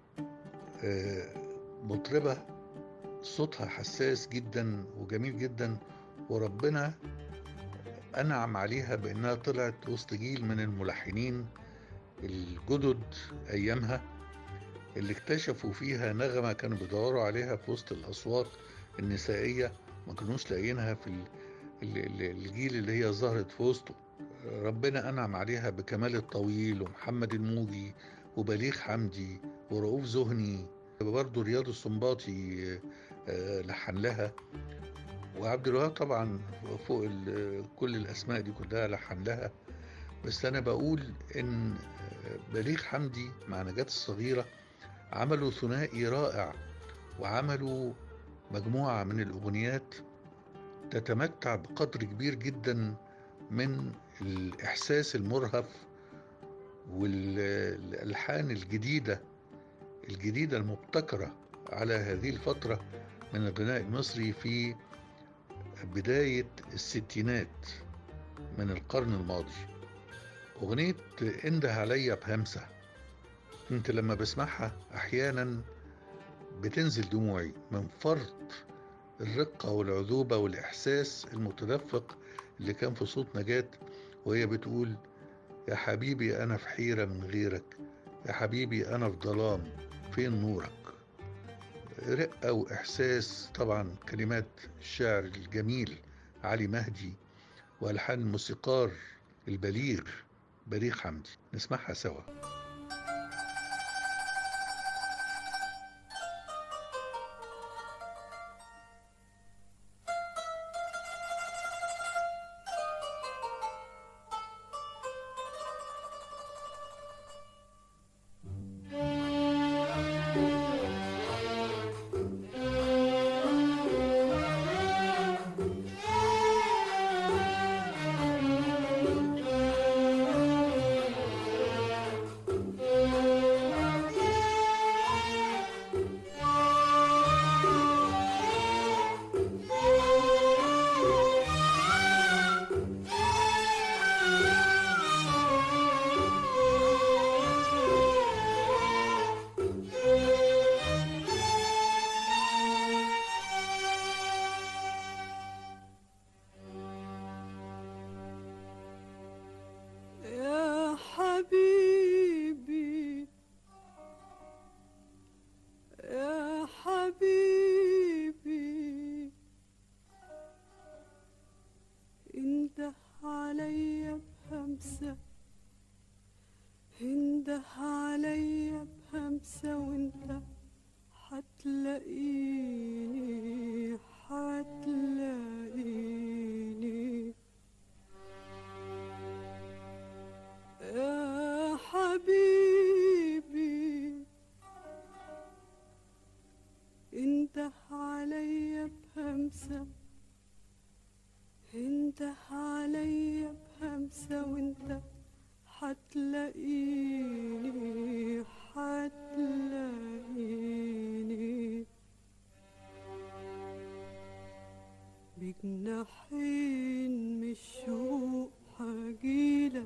مطربة صوتها حساس جدا وجميل جدا، وربنا أنعم عليها بأنها طلعت وسط جيل من الملحنين الجدد أيامها. اللي اكتشفوا فيها نغمة كانوا بيدوروا عليها في وسط الأصوات النسائية، ما كانوش لاقيينها في ال- ال- ال- الجيل اللي هي ظهرت في وسطه. ربنا أنعم عليها بكمال الطويل ومحمد الموجي وبليغ حمدي ورؤوف زهني، برضه رياض السنباطي آه، لحن لها، وعبد الوهاب طبعا فوق ال- كل الأسماء دي كلها لحن لها. بس أنا بقول إن بليغ حمدي مع نجاة الصغيرة عملوا ثنائي رائع، وعملوا مجموعة من الأغنيات تتمتع بقدر كبير جدا من الإحساس المرهف والألحان الجديدة الجديدة المبتكرة على هذه الفترة من الغناء المصري في بداية الستينات من القرن الماضي. أغنية انده عليا بهمسة، كنت لما بسمعها أحيانا بتنزل دموعي من فرط الرقة والعذوبة والإحساس المتدفق اللي كان في صوت نجاة وهي بتقول: يا حبيبي أنا في حيرة من غيرك، يا حبيبي أنا في ظلام فين نورك. رقة وإحساس، طبعا كلمات الشاعر الجميل علي مهدي وألحان الموسيقار البليغ بليغ حمدي. نسمعها سوا. يا حبيبي يا حبيبي انده عليا بهمسة، انده عليا بهمسة وانت حتلاقيني حتلاقيني يا حبيبي انده عليا بهمسة، انده عليا بهمسة وانت حتلاقيني حتلاقيني بجناحين من الشوق حجيلك،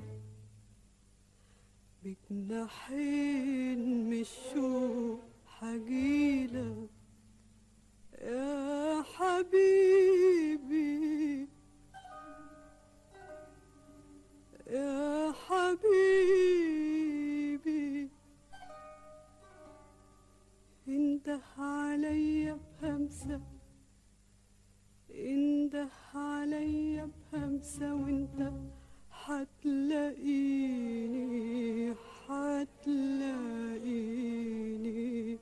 بجناحين من الشوق حجيلك يا حبيبي يا حبيبي انده عليا بهمسة، انده عليا بهمسة وانت حتلاقيني حتلاقيني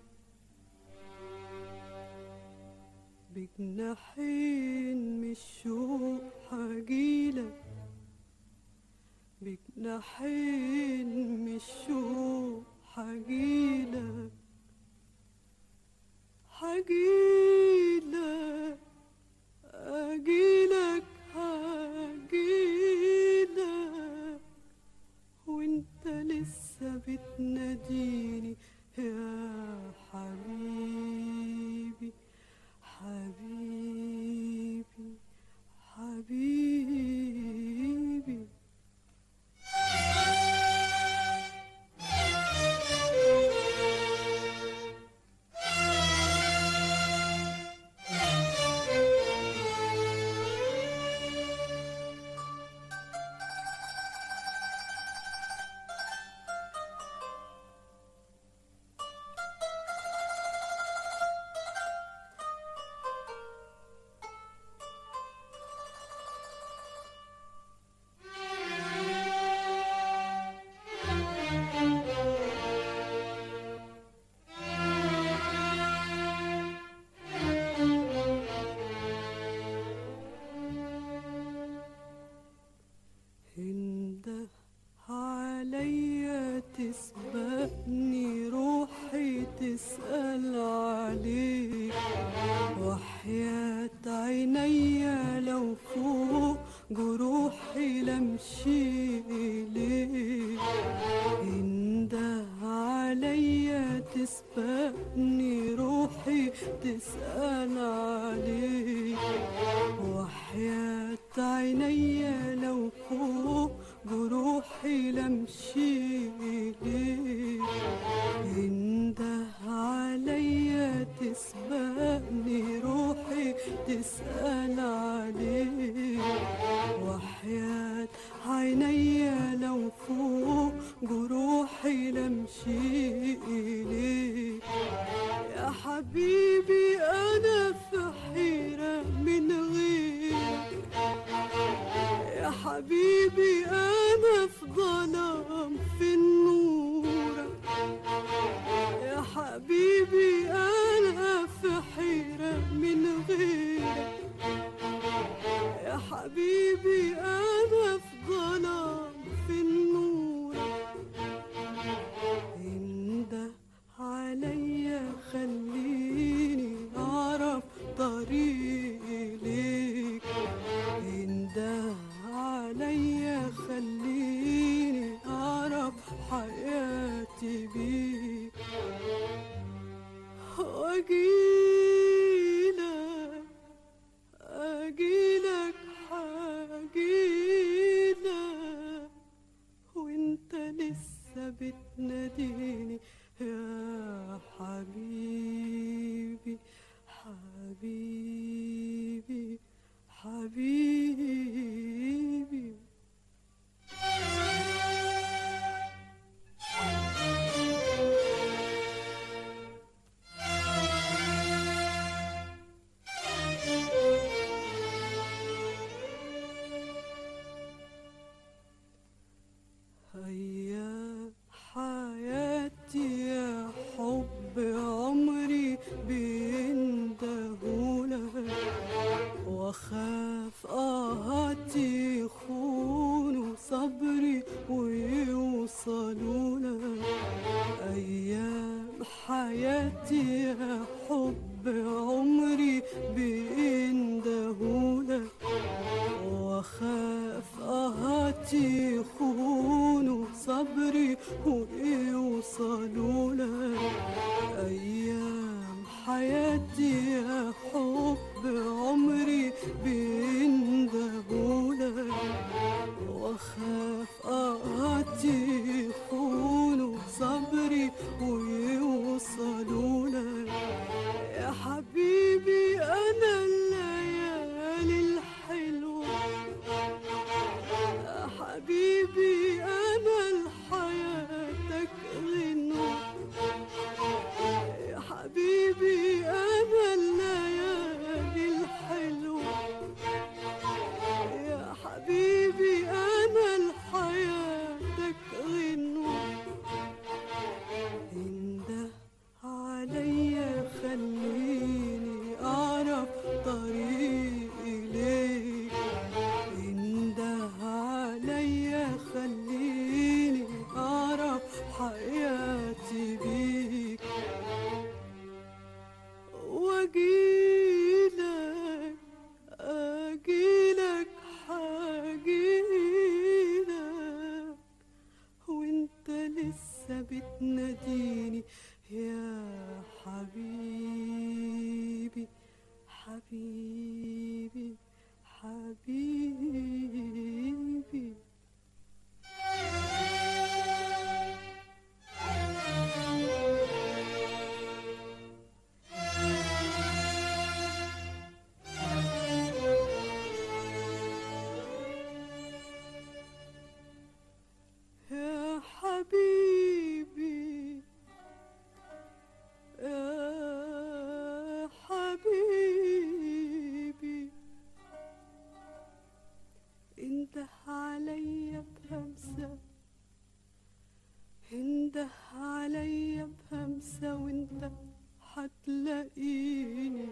بجناحين من الشوق حجيلك، بجناحين من الشوق حجيلك حجيلك أجيلك هجيلك وانت لسه بتناديني يا حبيبي حبيبي حبيبي تسبقني روحي تسأل عليك، وحياة عينيا لو فوق جروحي لمشي إليك، انده عليا تسبقني روحي تسأل عليك، وحياة عينيا لو فوق جروحي لمشي إليك. يا حبيبي أنا في حيرة من غيرك، يا حبيبي أنا في ظلام في نورك، يا حبيبي أنا في حيرة من غيرك، يا حبيبي أنا في ظلام في نورك. انده عليا خليني أعرف طريقي ليك، انده عليا خليني أعرف حياتي بيك، وأجيلك أجيلك حاجيلك وانت لسه بتناديني يا حبيبي حبيبي حبيبي. أيام حياتي يا حب عمري بيندهولك، وأخاف آهاتي يخونوا صبري ويوصلولك. أيام حياتي يا حب عمري بيندهولك، وأخاف آهاتي يخونوا صبري ويوصلولك. أيام حياتي يا حب عمري بيندهولك، وأخاف آهاتي يخونوا صبري ويوصلولك. يا حبيبي أنا الليالي الحلوة، يا حبيبي أنا لحياتك غنوة، يا حبيبي أنا الليالي الحلوة، يا حبيبي أنا لحياتك غنوة. انده عليا خليني أعرف طريقي ليك، انده عليا خليني أعرف حياتي بيك، وأجيلك أجيلك حاجيلك وانت لسه بتناديني يا حبيبي حبيبي حبيبي. يا حبيبي يا حبيبي انده عليا بهمسة، انده عليا بهمسة وانت حتلاقيني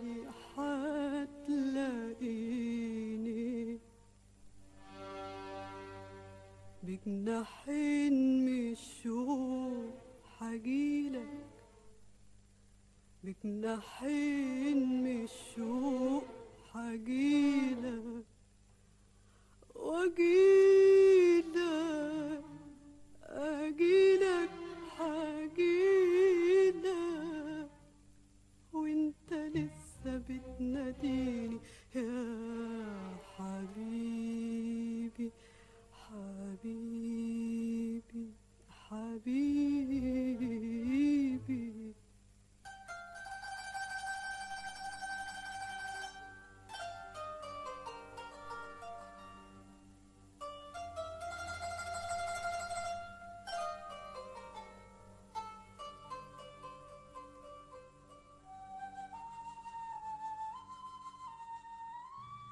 حتلاقيني بجناحين من الشوق حجيلك، بجناحين من الشوق حجيلك، واجيلك اجيلك حجيلك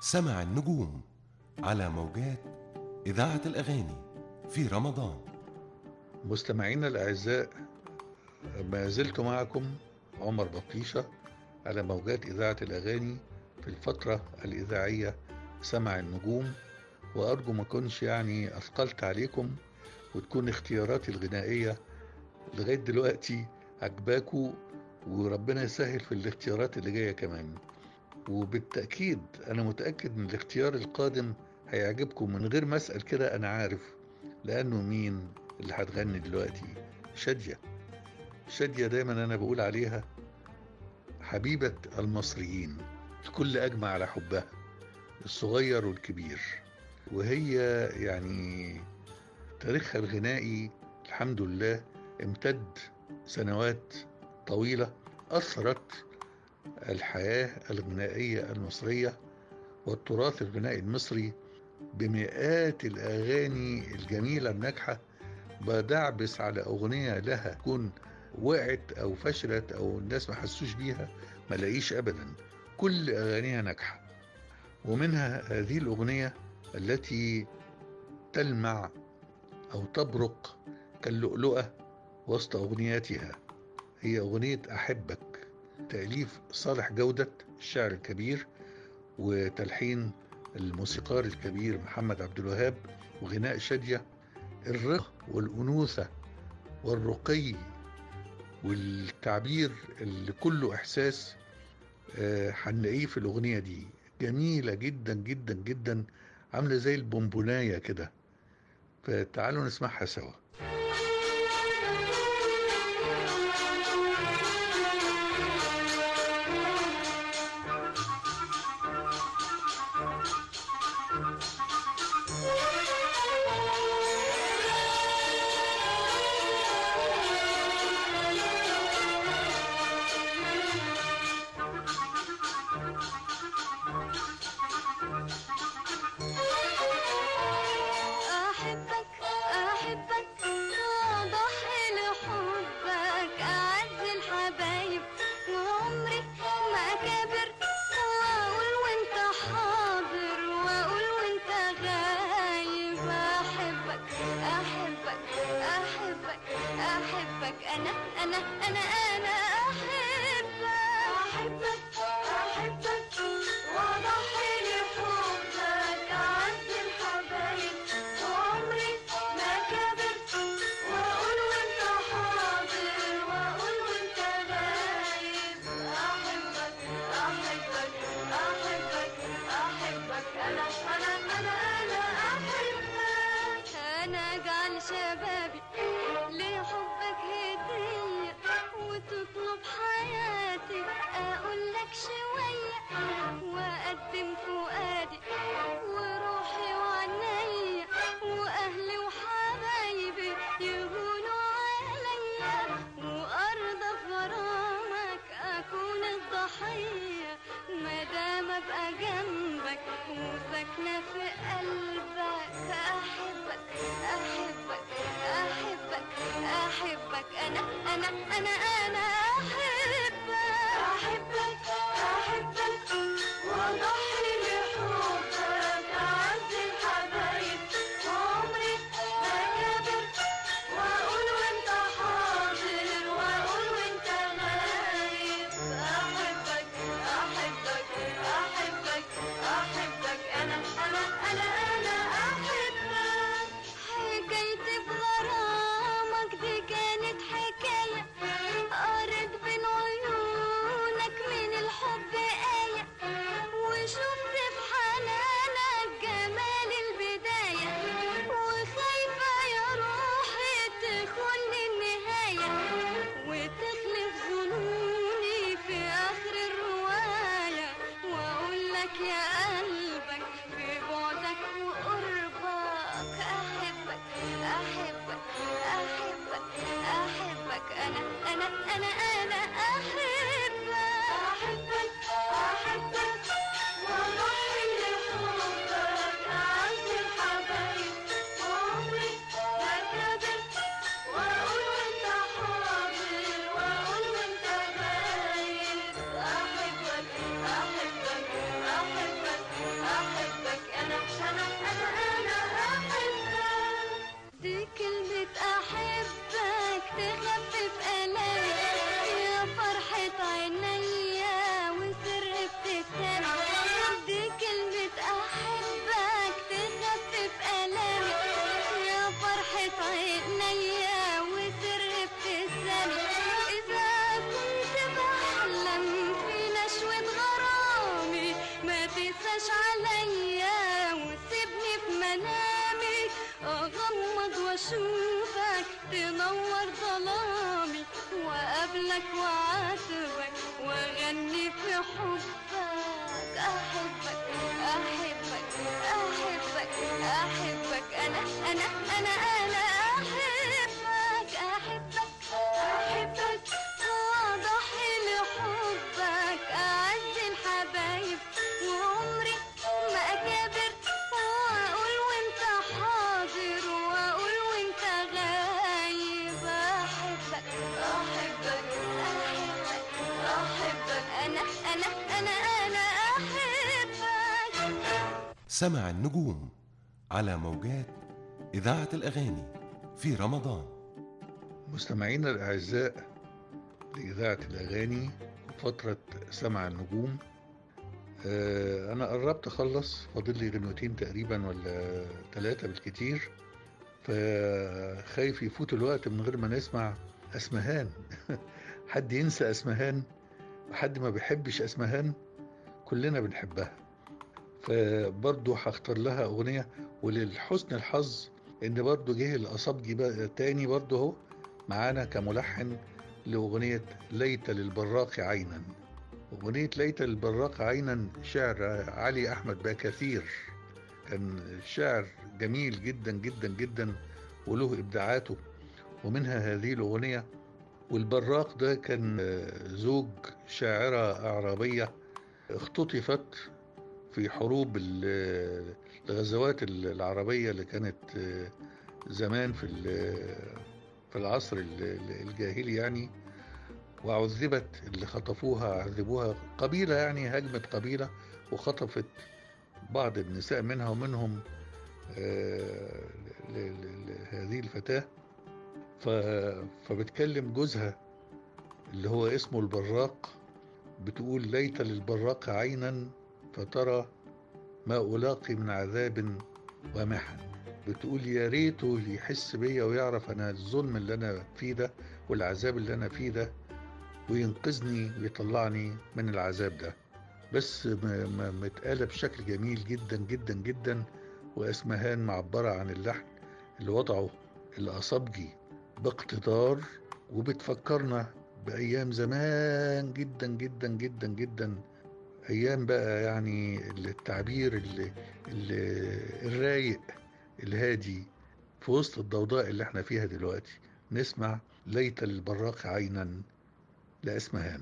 سمع النجوم على موجات إذاعة الأغاني في رمضان. مستمعينا الأعزاء، ما زلت معكم عمر بطيشة على موجات إذاعة الأغاني في الفترة الإذاعية سمع النجوم، وأرجو ما كنش يعني أثقلت عليكم وتكون اختياراتي الغنائية لغاية دلوقتي عجباكوا، وربنا يسهل في الاختيارات اللي جاية كمان. وبالتأكيد أنا متأكد من الاختيار القادم هيعجبكم من غير ما أسأل كده، أنا عارف لأنه مين اللي هتغني دلوقتي؟ شادية. شادية دايما أنا بقول عليها حبيبة المصريين، الكل أجمع على حبها، الصغير والكبير. وهي يعني تاريخها الغنائي الحمد لله امتد سنوات طويلة، أثرت الحياة الغنائية المصرية والتراث الغنائي المصري بمئات الأغاني الجميلة الناجحة. بدعبس على أغنية لها تكون وقعت أو فشلت أو الناس ما حسوش بيها، ما لاقيش أبدا، كل أغانيها ناجحة. ومنها هذه الأغنية التي تلمع أو تبرق كاللؤلؤة وسط أغنياتها، هي أغنية أحبك، تأليف صالح جودة الشاعر الكبير، وتلحين الموسيقار الكبير محمد عبد الوهاب، وغناء شادية. الرق والأنوثة والرقي والتعبير اللي كله إحساس هنلاقيه في الأغنية دي، جميلة جدا جدا جدا، عاملة زي البونبوناية كده. فتعالوا نسمعها سوا. حكايتي بغرامك دي كانت حكاية أحبك وأعاتبك وأغني في حبك، أحبك أحبك أحبك أحبك أنا أنا أنا أنا أحبك أحبك أحبك وأضحي لحبك أعز الحبايب وعمري ما أكابر، وأقول وأنت حاضر وأقول وأنت غايب. أحبك أحبك أحبك أحبك أنا أنا أنا أنا أحبك. سمع النجوم على موجات إذاعة الأغاني في رمضان. مستمعينا الأعزاء لإذاعة الأغاني فترة سمع النجوم، آه أنا قربت أخلص، فاضل لي غنوتين تقريبا ولا ثلاثة بالكتير، فخايف يفوت الوقت من غير ما نسمع أسمهان. حد ينسى أسمهان؟ حد ما بيحبش أسمهان؟ كلنا بنحبها. فبرضه هختار لها أغنية، وللحسن الحظ إن برضه جه الأصابجي بقى تاني برضه هو معانا كملحن لأغنية ليت للبراق عينا. أغنية ليت للبراق عينا شعر علي أحمد باكثير، كان شعر جميل جدا جدا جدا وله إبداعاته، ومنها هذه الأغنية. والبراق ده كان زوج شاعرة أعرابية اختطفت في حروب الغزوات العربية اللي كانت زمان في في العصر الجاهلي يعني، وعذبت. اللي خطفوها عذبوها قبيلة، يعني هجمت قبيلة وخطفت بعض النساء منها، ومنهم هذه الفتاة. فبتكلم جوزها اللي هو اسمه البراق، بتقول ليت للبراق عينا فترى ما ألاقي من عذاب ومحن. بتقول يا ريته يحس بيا ويعرف أنا الظلم اللي أنا فيه ده والعذاب اللي أنا فيه ده، وينقذني ويطلعني من العذاب ده. بس متقالة بشكل جميل جدا جدا جدا. وأسمهان معبرة عن اللحن اللي وضعه الأصابجي باقتدار، وبتفكرنا بأيام زمان جدا جدا جدا جدا، أيام بقى يعني التعبير اللي اللي الرايق الهادي في وسط الضوضاء اللي احنا فيها دلوقتي. نسمع ليت للبراق عينا لأسمهان.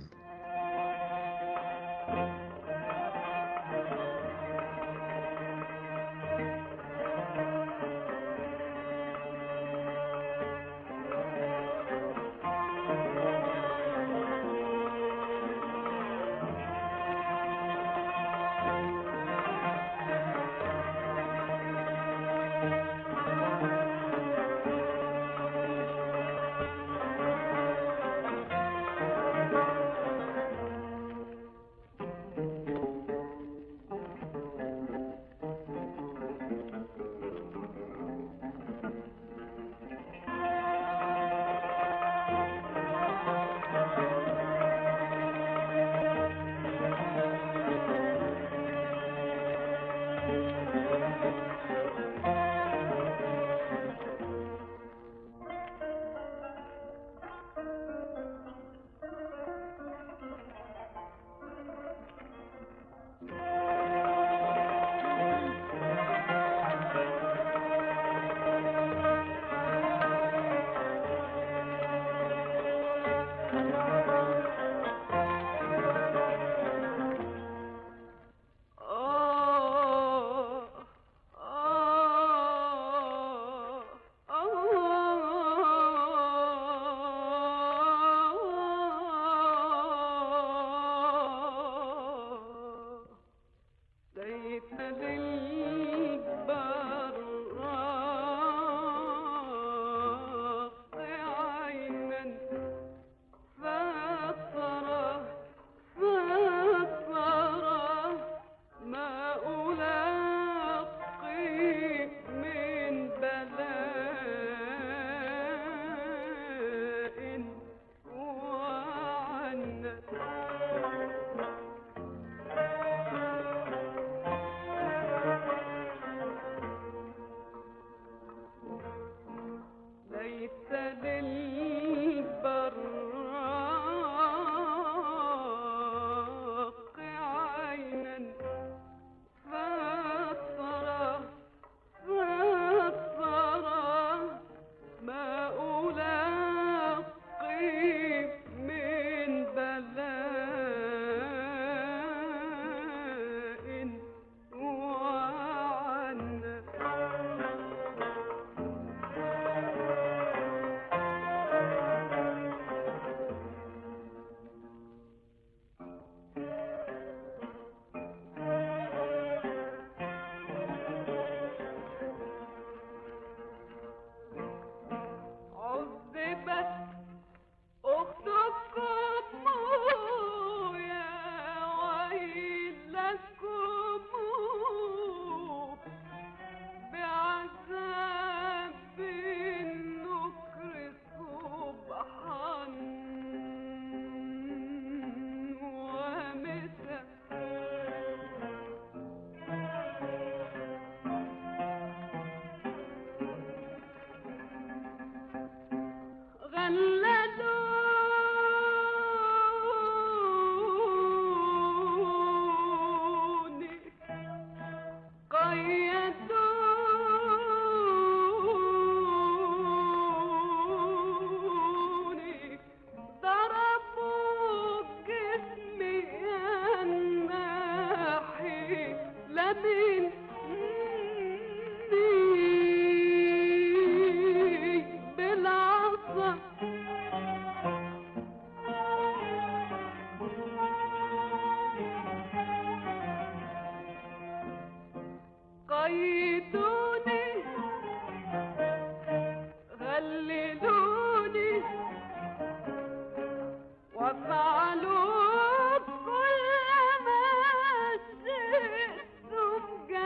وافعلوا كل ما شئتم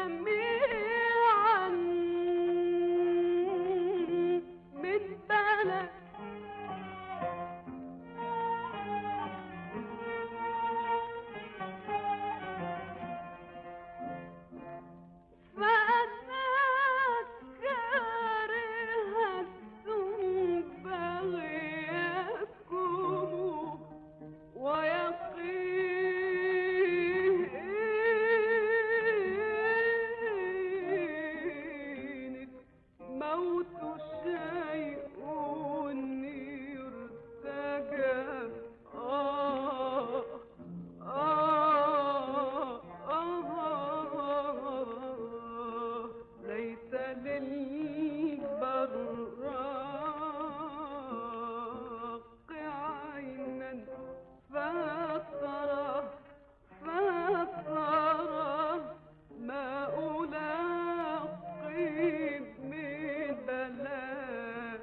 جميعا من بلد فأنا كارهة بغيكم ويقينك موت شيء يرتجى آه آه آه ليس للبراق عينا فترى فترى ما ألاقي من بلاء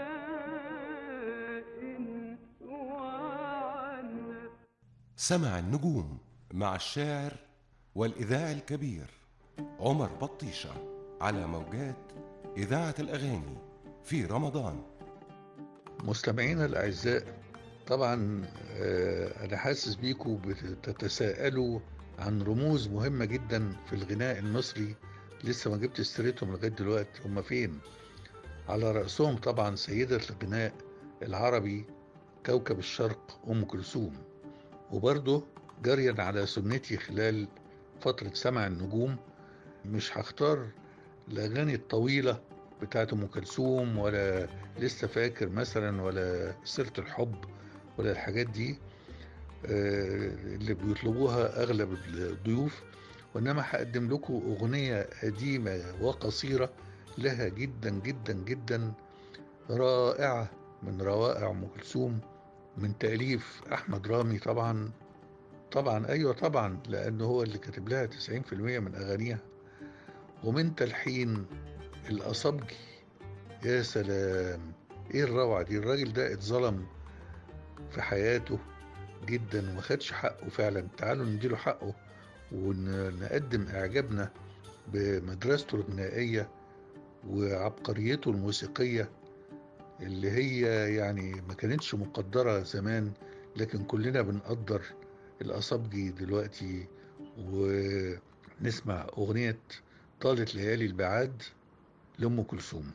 وعنا. سمع النجوم مع الشاعر والإذاعي الكبير عمر بطيشة على موجات إذاعة الأغاني في رمضان. مستمعينا الأعزاء، طبعا آه، أنا حاسس بيكم بتتساءلوا عن رموز مهمة جدا في الغناء المصري لسه ما جبت سيرتهم لغاية دلوقتي. هم فين؟ على رأسهم طبعا سيدة الغناء العربي كوكب الشرق أم كلثوم. وبرضه جريا على سنتي خلال فترة سمع النجوم مش هختار الأغاني الطويلة بتاعت أم كلثوم ولا لسه فاكر مثلا ولا سيرة الحب ولا الحاجات دي اللي بيطلبوها أغلب الضيوف، وإنما هقدم لكم أغنية قديمة وقصيرة لها جدا جدا جدا رائعة من روائع أم كلثوم من تأليف أحمد رامي. طبعا طبعا أيوة طبعا لأنه هو اللي كاتب لها تسعين في المية من أغانيها، ومن تلحين الأصبجي. يا سلام، ايه الروعة دي! الراجل ده اتظلم في حياته جدا وما خدش حقه فعلا. تعالوا نديله حقه ونقدم اعجابنا بمدرسته الغنائية وعبقريته الموسيقية اللي هي يعني ما كانتش مقدرة زمان، لكن كلنا بنقدر الأصبجي دلوقتي. ونسمع أغنية طالت ليالي البعاد لأم كلثوم.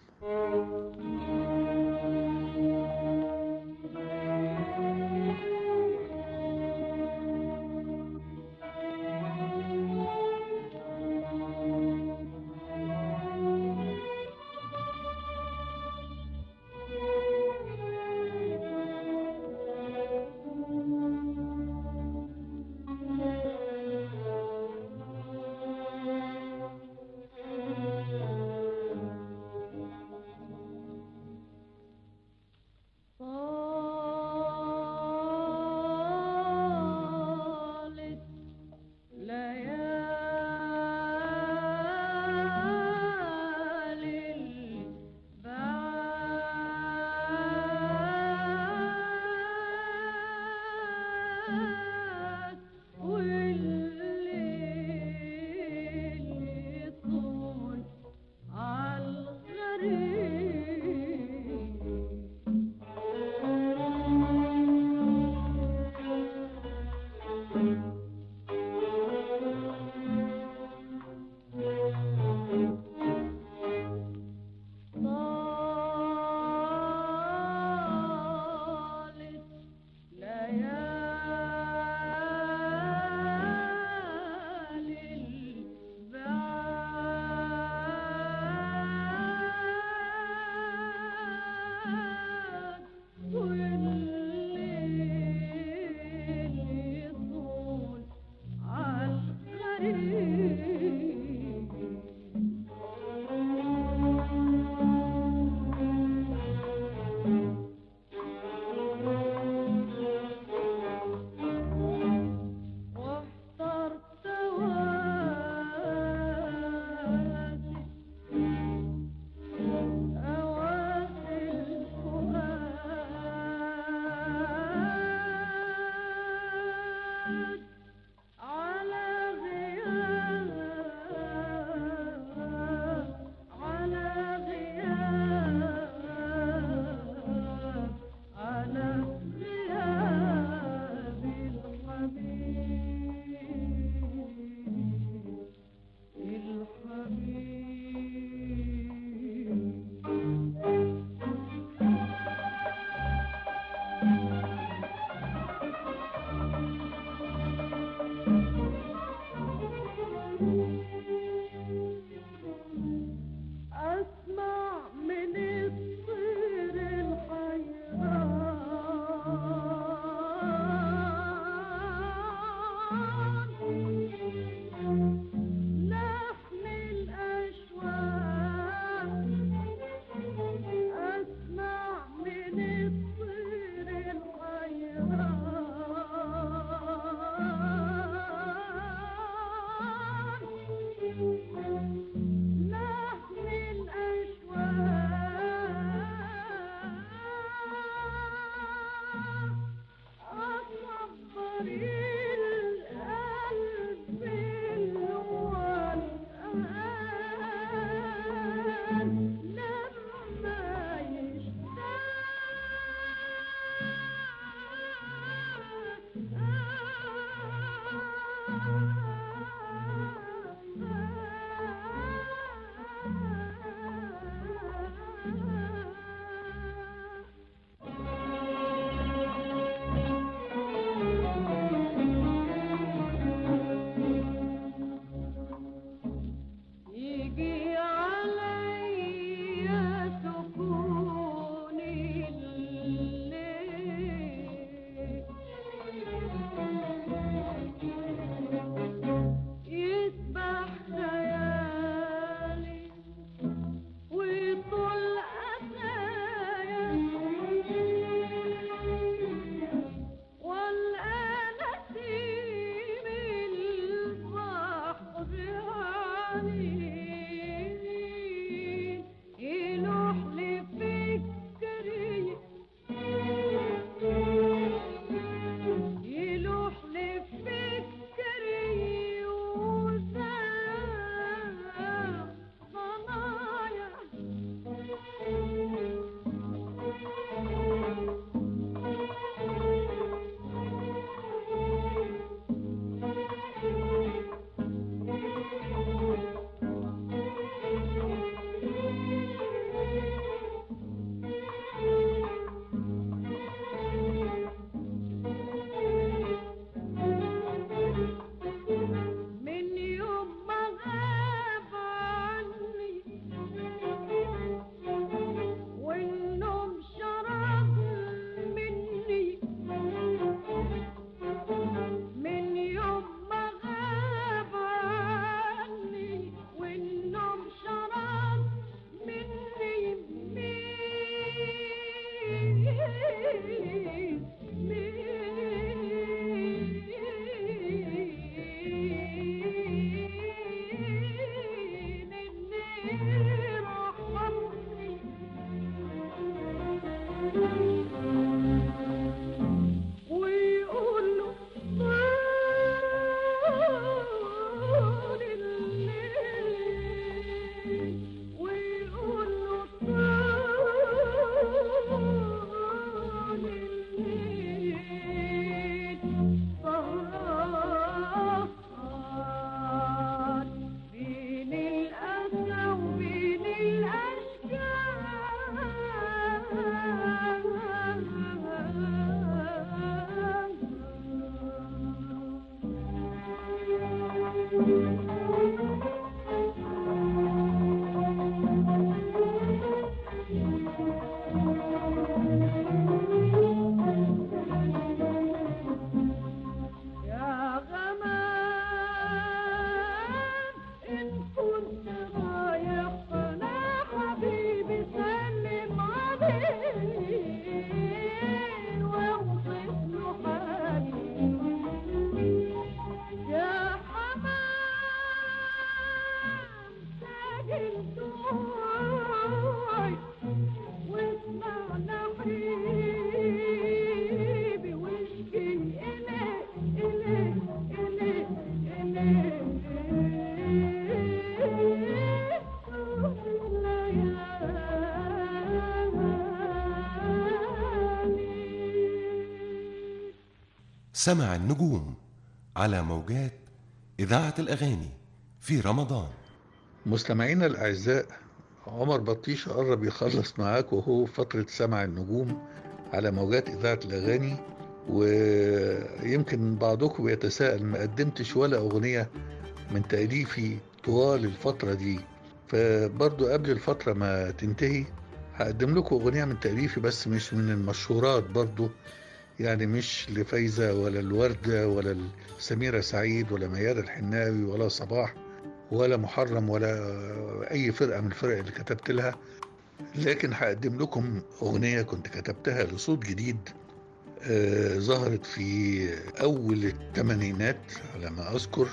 سمع النجوم على موجات إذاعة الأغاني في رمضان. مستمعينا الأعزاء، عمر بطيشة قرب يخلص معاك وهو فترة سمع النجوم على موجات إذاعة الأغاني. ويمكن بعضكم بيتساءل ما قدمتش ولا أغنية من تأليفي طوال الفترة دي، فبرضو قبل الفترة ما تنتهي هقدم لكم أغنية من تأليفي، بس مش من المشهورات برضو، يعني مش لفايزة ولا الوردة ولا سميرة سعيد ولا ميادة الحناوي ولا صباح ولا محرم ولا أي فرقة من الفرق اللي كتبت لها، لكن هقدم لكم أغنية كنت كتبتها لصوت جديد آه ظهرت في أول الثمانينات على ما أذكر،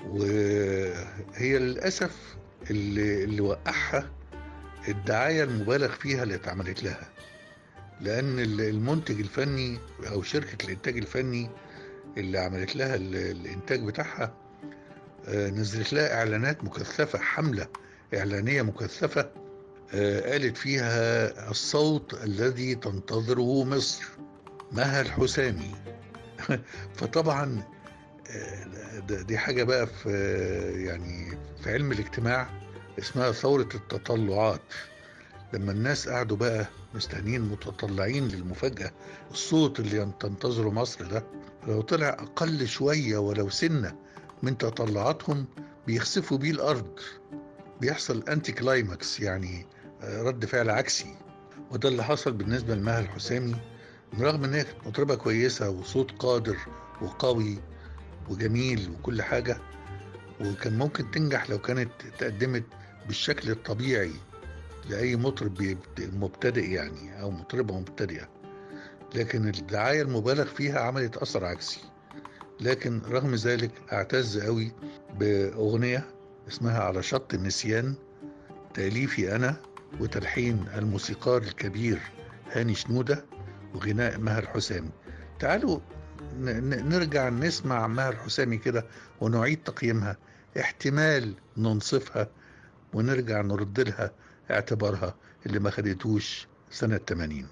وهي للأسف اللي, اللي وقعها الدعاية المبالغ فيها اللي اتعملت لها، لأن المنتج الفني أو شركة الإنتاج الفني اللي عملت لها الإنتاج بتاعها نزلت لها إعلانات مكثفة، حملة إعلانية مكثفة قالت فيها الصوت الذي تنتظره مصر، مها الحسامي. فطبعا دي حاجة بقى في يعني في علم الاجتماع اسمها ثورة التطلعات، لما الناس قعدوا بقى مستنيين متطلعين للمفاجأة، الصوت اللي تنتظره مصر ده لو طلع أقل شوية ولو سنة من تطلعاتهم بيخسفوا بيه الأرض، بيحصل أنتي كلايماكس، يعني رد فعل عكسي. وده اللي حصل بالنسبة لمها الحسامي، رغم ان هي كانت مطربة كويسة وصوت قادر وقوي وجميل وكل حاجة، وكان ممكن تنجح لو كانت تقدمت بالشكل الطبيعي لأي مطرب مبتدئ يعني أو مطربة مبتدئة، لكن الدعاية المبالغ فيها عملت أثر عكسي. لكن رغم ذلك أعتز قوي بأغنية اسمها على شط النسيان، تأليفي أنا وتلحين الموسيقار الكبير هاني شنودة وغناء مها الحسامي. تعالوا نرجع نسمع مها الحسامي كده ونعيد تقييمها، احتمال ننصفها ونرجع نرد لها اعتبارها اللي ما خدتوش سنة ثمانين.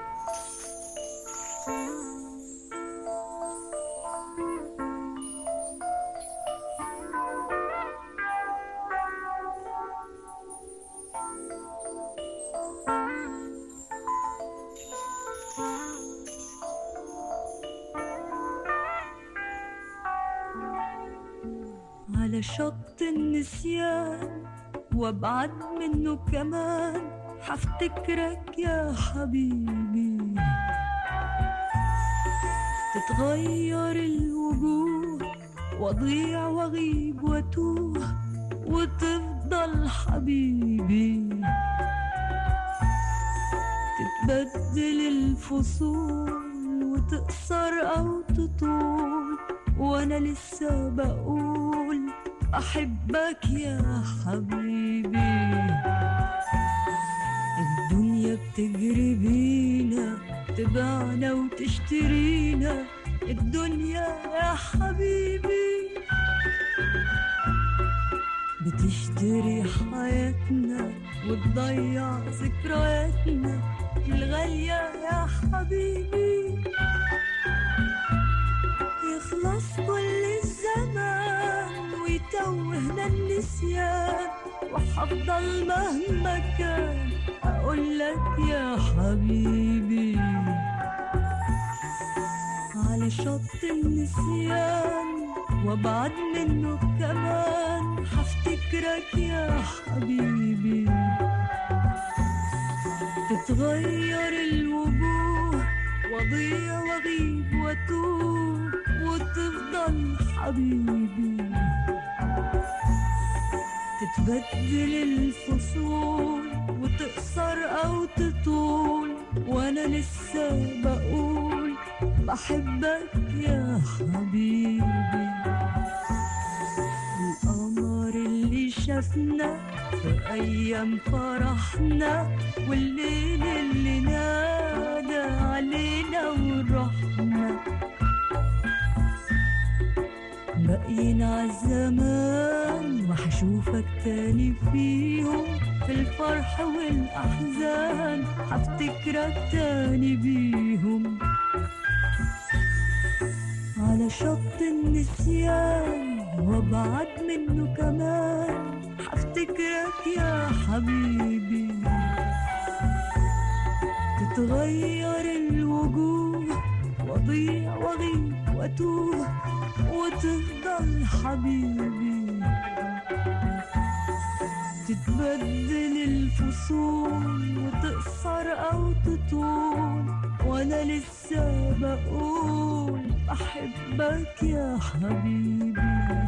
على شط النسيان وابعد منه كمان حفتكرك يا حبيبي، تتغير الوجوه واضيع واغيب واتوه وتفضل حبيبي، تتبدل الفصول وتقصر او تطول وانا لسه بقول أحبك يا حبيبي. الدنيا بتجري بينا تباعنا وتشترينا، الدنيا يا حبيبي بتشتري حياتنا وتضيع ذكرياتنا الغالية يا حبيبي. يخلص كل الزمان ويتوهنا النسيان، وحفضل مهما كان أقولك يا حبيبي. على شط النسيان وابعد منه كمان حفتكرك يا حبيبي، تتغير الوجوه واضيع واغيب واتوه وتفضل حبيبي، تتبدل الفصول وتقصر او تطول وانا لسه بقول بحبك يا حبيبي. القمر اللي شافنا في ايام فرحنا والليل اللي نادى علينا ورحنا، باقيين عالزمان وحشوفك تاني فيهم، في الفرح والاحزان حفتكرك تاني بيهم. على شط النسيان وابعد منه كمان حفتكرك يا حبيبي. تتغير الوجوه واضيع واغيب واتوه وتفضل حبيبي. تتبدل الفصول وتقصر او تطول وانا لسه بقول بحبك يا حبيبي.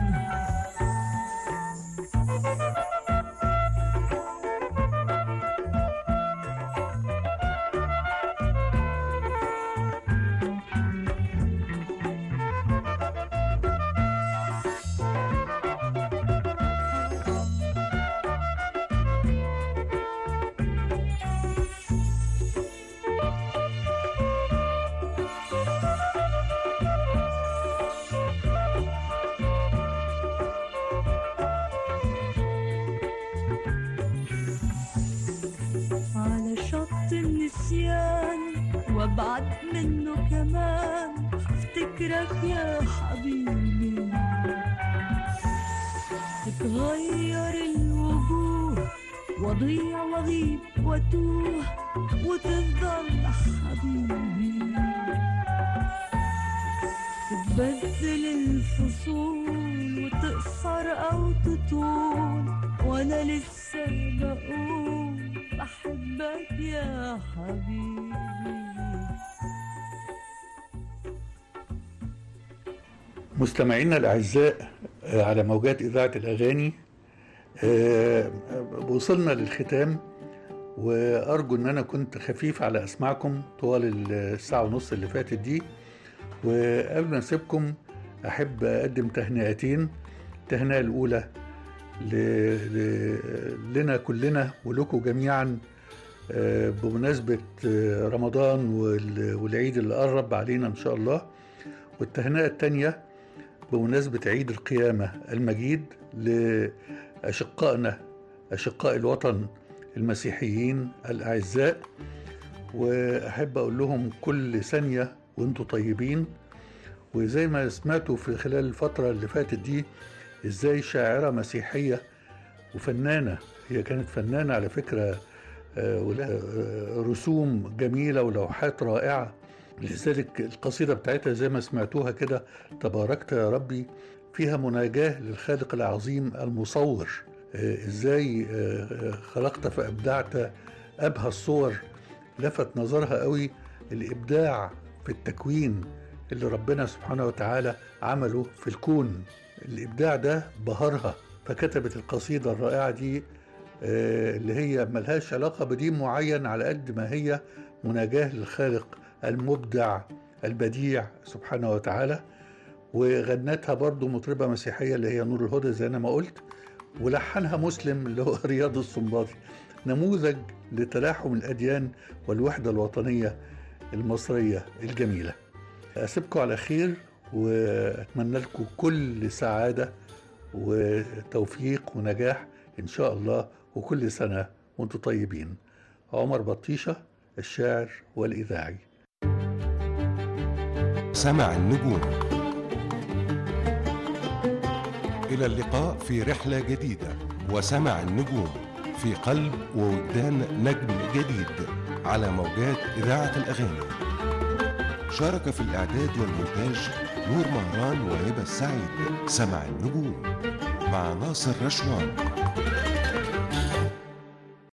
وابعد منه كمان افتكرك يا حبيبي. تتغير الوجوه واضيع واغيب واتوه وتفضل حبيبي. تتبدل الفصول وتقصر او تطول وانا لسه بقول بحبك يا حبيبي. مستمعينا الأعزاء على موجات إذاعة الأغاني، وصلنا للختام، وأرجو أن أنا كنت خفيف على أسماعكم طوال الساعة ونص اللي فاتت دي. وقبل ما أسيبكم أحب أقدم تهنئتين. التهنئة الأولى لنا كلنا ولكم جميعا بمناسبة رمضان والعيد اللي قرب علينا إن شاء الله. والتهنئة الثانية بمناسبة عيد القيامة المجيد لأشقائنا أشقاء الوطن المسيحيين الأعزاء. وأحب أقول لهم كل ثانية وأنتم طيبين. وزي ما سمعتوا في خلال الفترة اللي فاتت دي إزاي شاعرة مسيحية وفنانة، هي كانت فنانة على فكرة ولها رسوم جميلة ولوحات رائعة. لذلك القصيدة بتاعتها زي ما سمعتوها كده، تباركت يا ربي، فيها مناجاة للخالق العظيم المصور. ازاي خلقت فأبدعت أبهى الصور. لفت نظرها قوي الإبداع في التكوين اللي ربنا سبحانه وتعالى عمله في الكون. الإبداع ده بهرها، فكتبت القصيدة الرائعة دي اللي هي ملهاش علاقة بدين معين على قد ما هي مناجاة للخالق المبدع البديع سبحانه وتعالى. وغنتها برضو مطربة مسيحية اللي هي نور الهدى زي ما قلت، ولحنها مسلم اللي هو رياض السنباطي. نموذج لتلاحم الأديان والوحدة الوطنية المصرية الجميلة. أسيبكم على خير وأتمنى لكم كل سعادة وتوفيق ونجاح إن شاء الله، وكل سنة وأنتم طيبين. عمر بطيشة، الشاعر والإذاعي. سمع النجوم. إلى اللقاء في رحلة جديدة وسمع النجوم في قلب ووجدان نجم جديد على موجات إذاعة الأغاني. شارك في الإعداد والمونتاج نور مهران وهبة السعيد. سمع النجوم مع ناصر رشوان.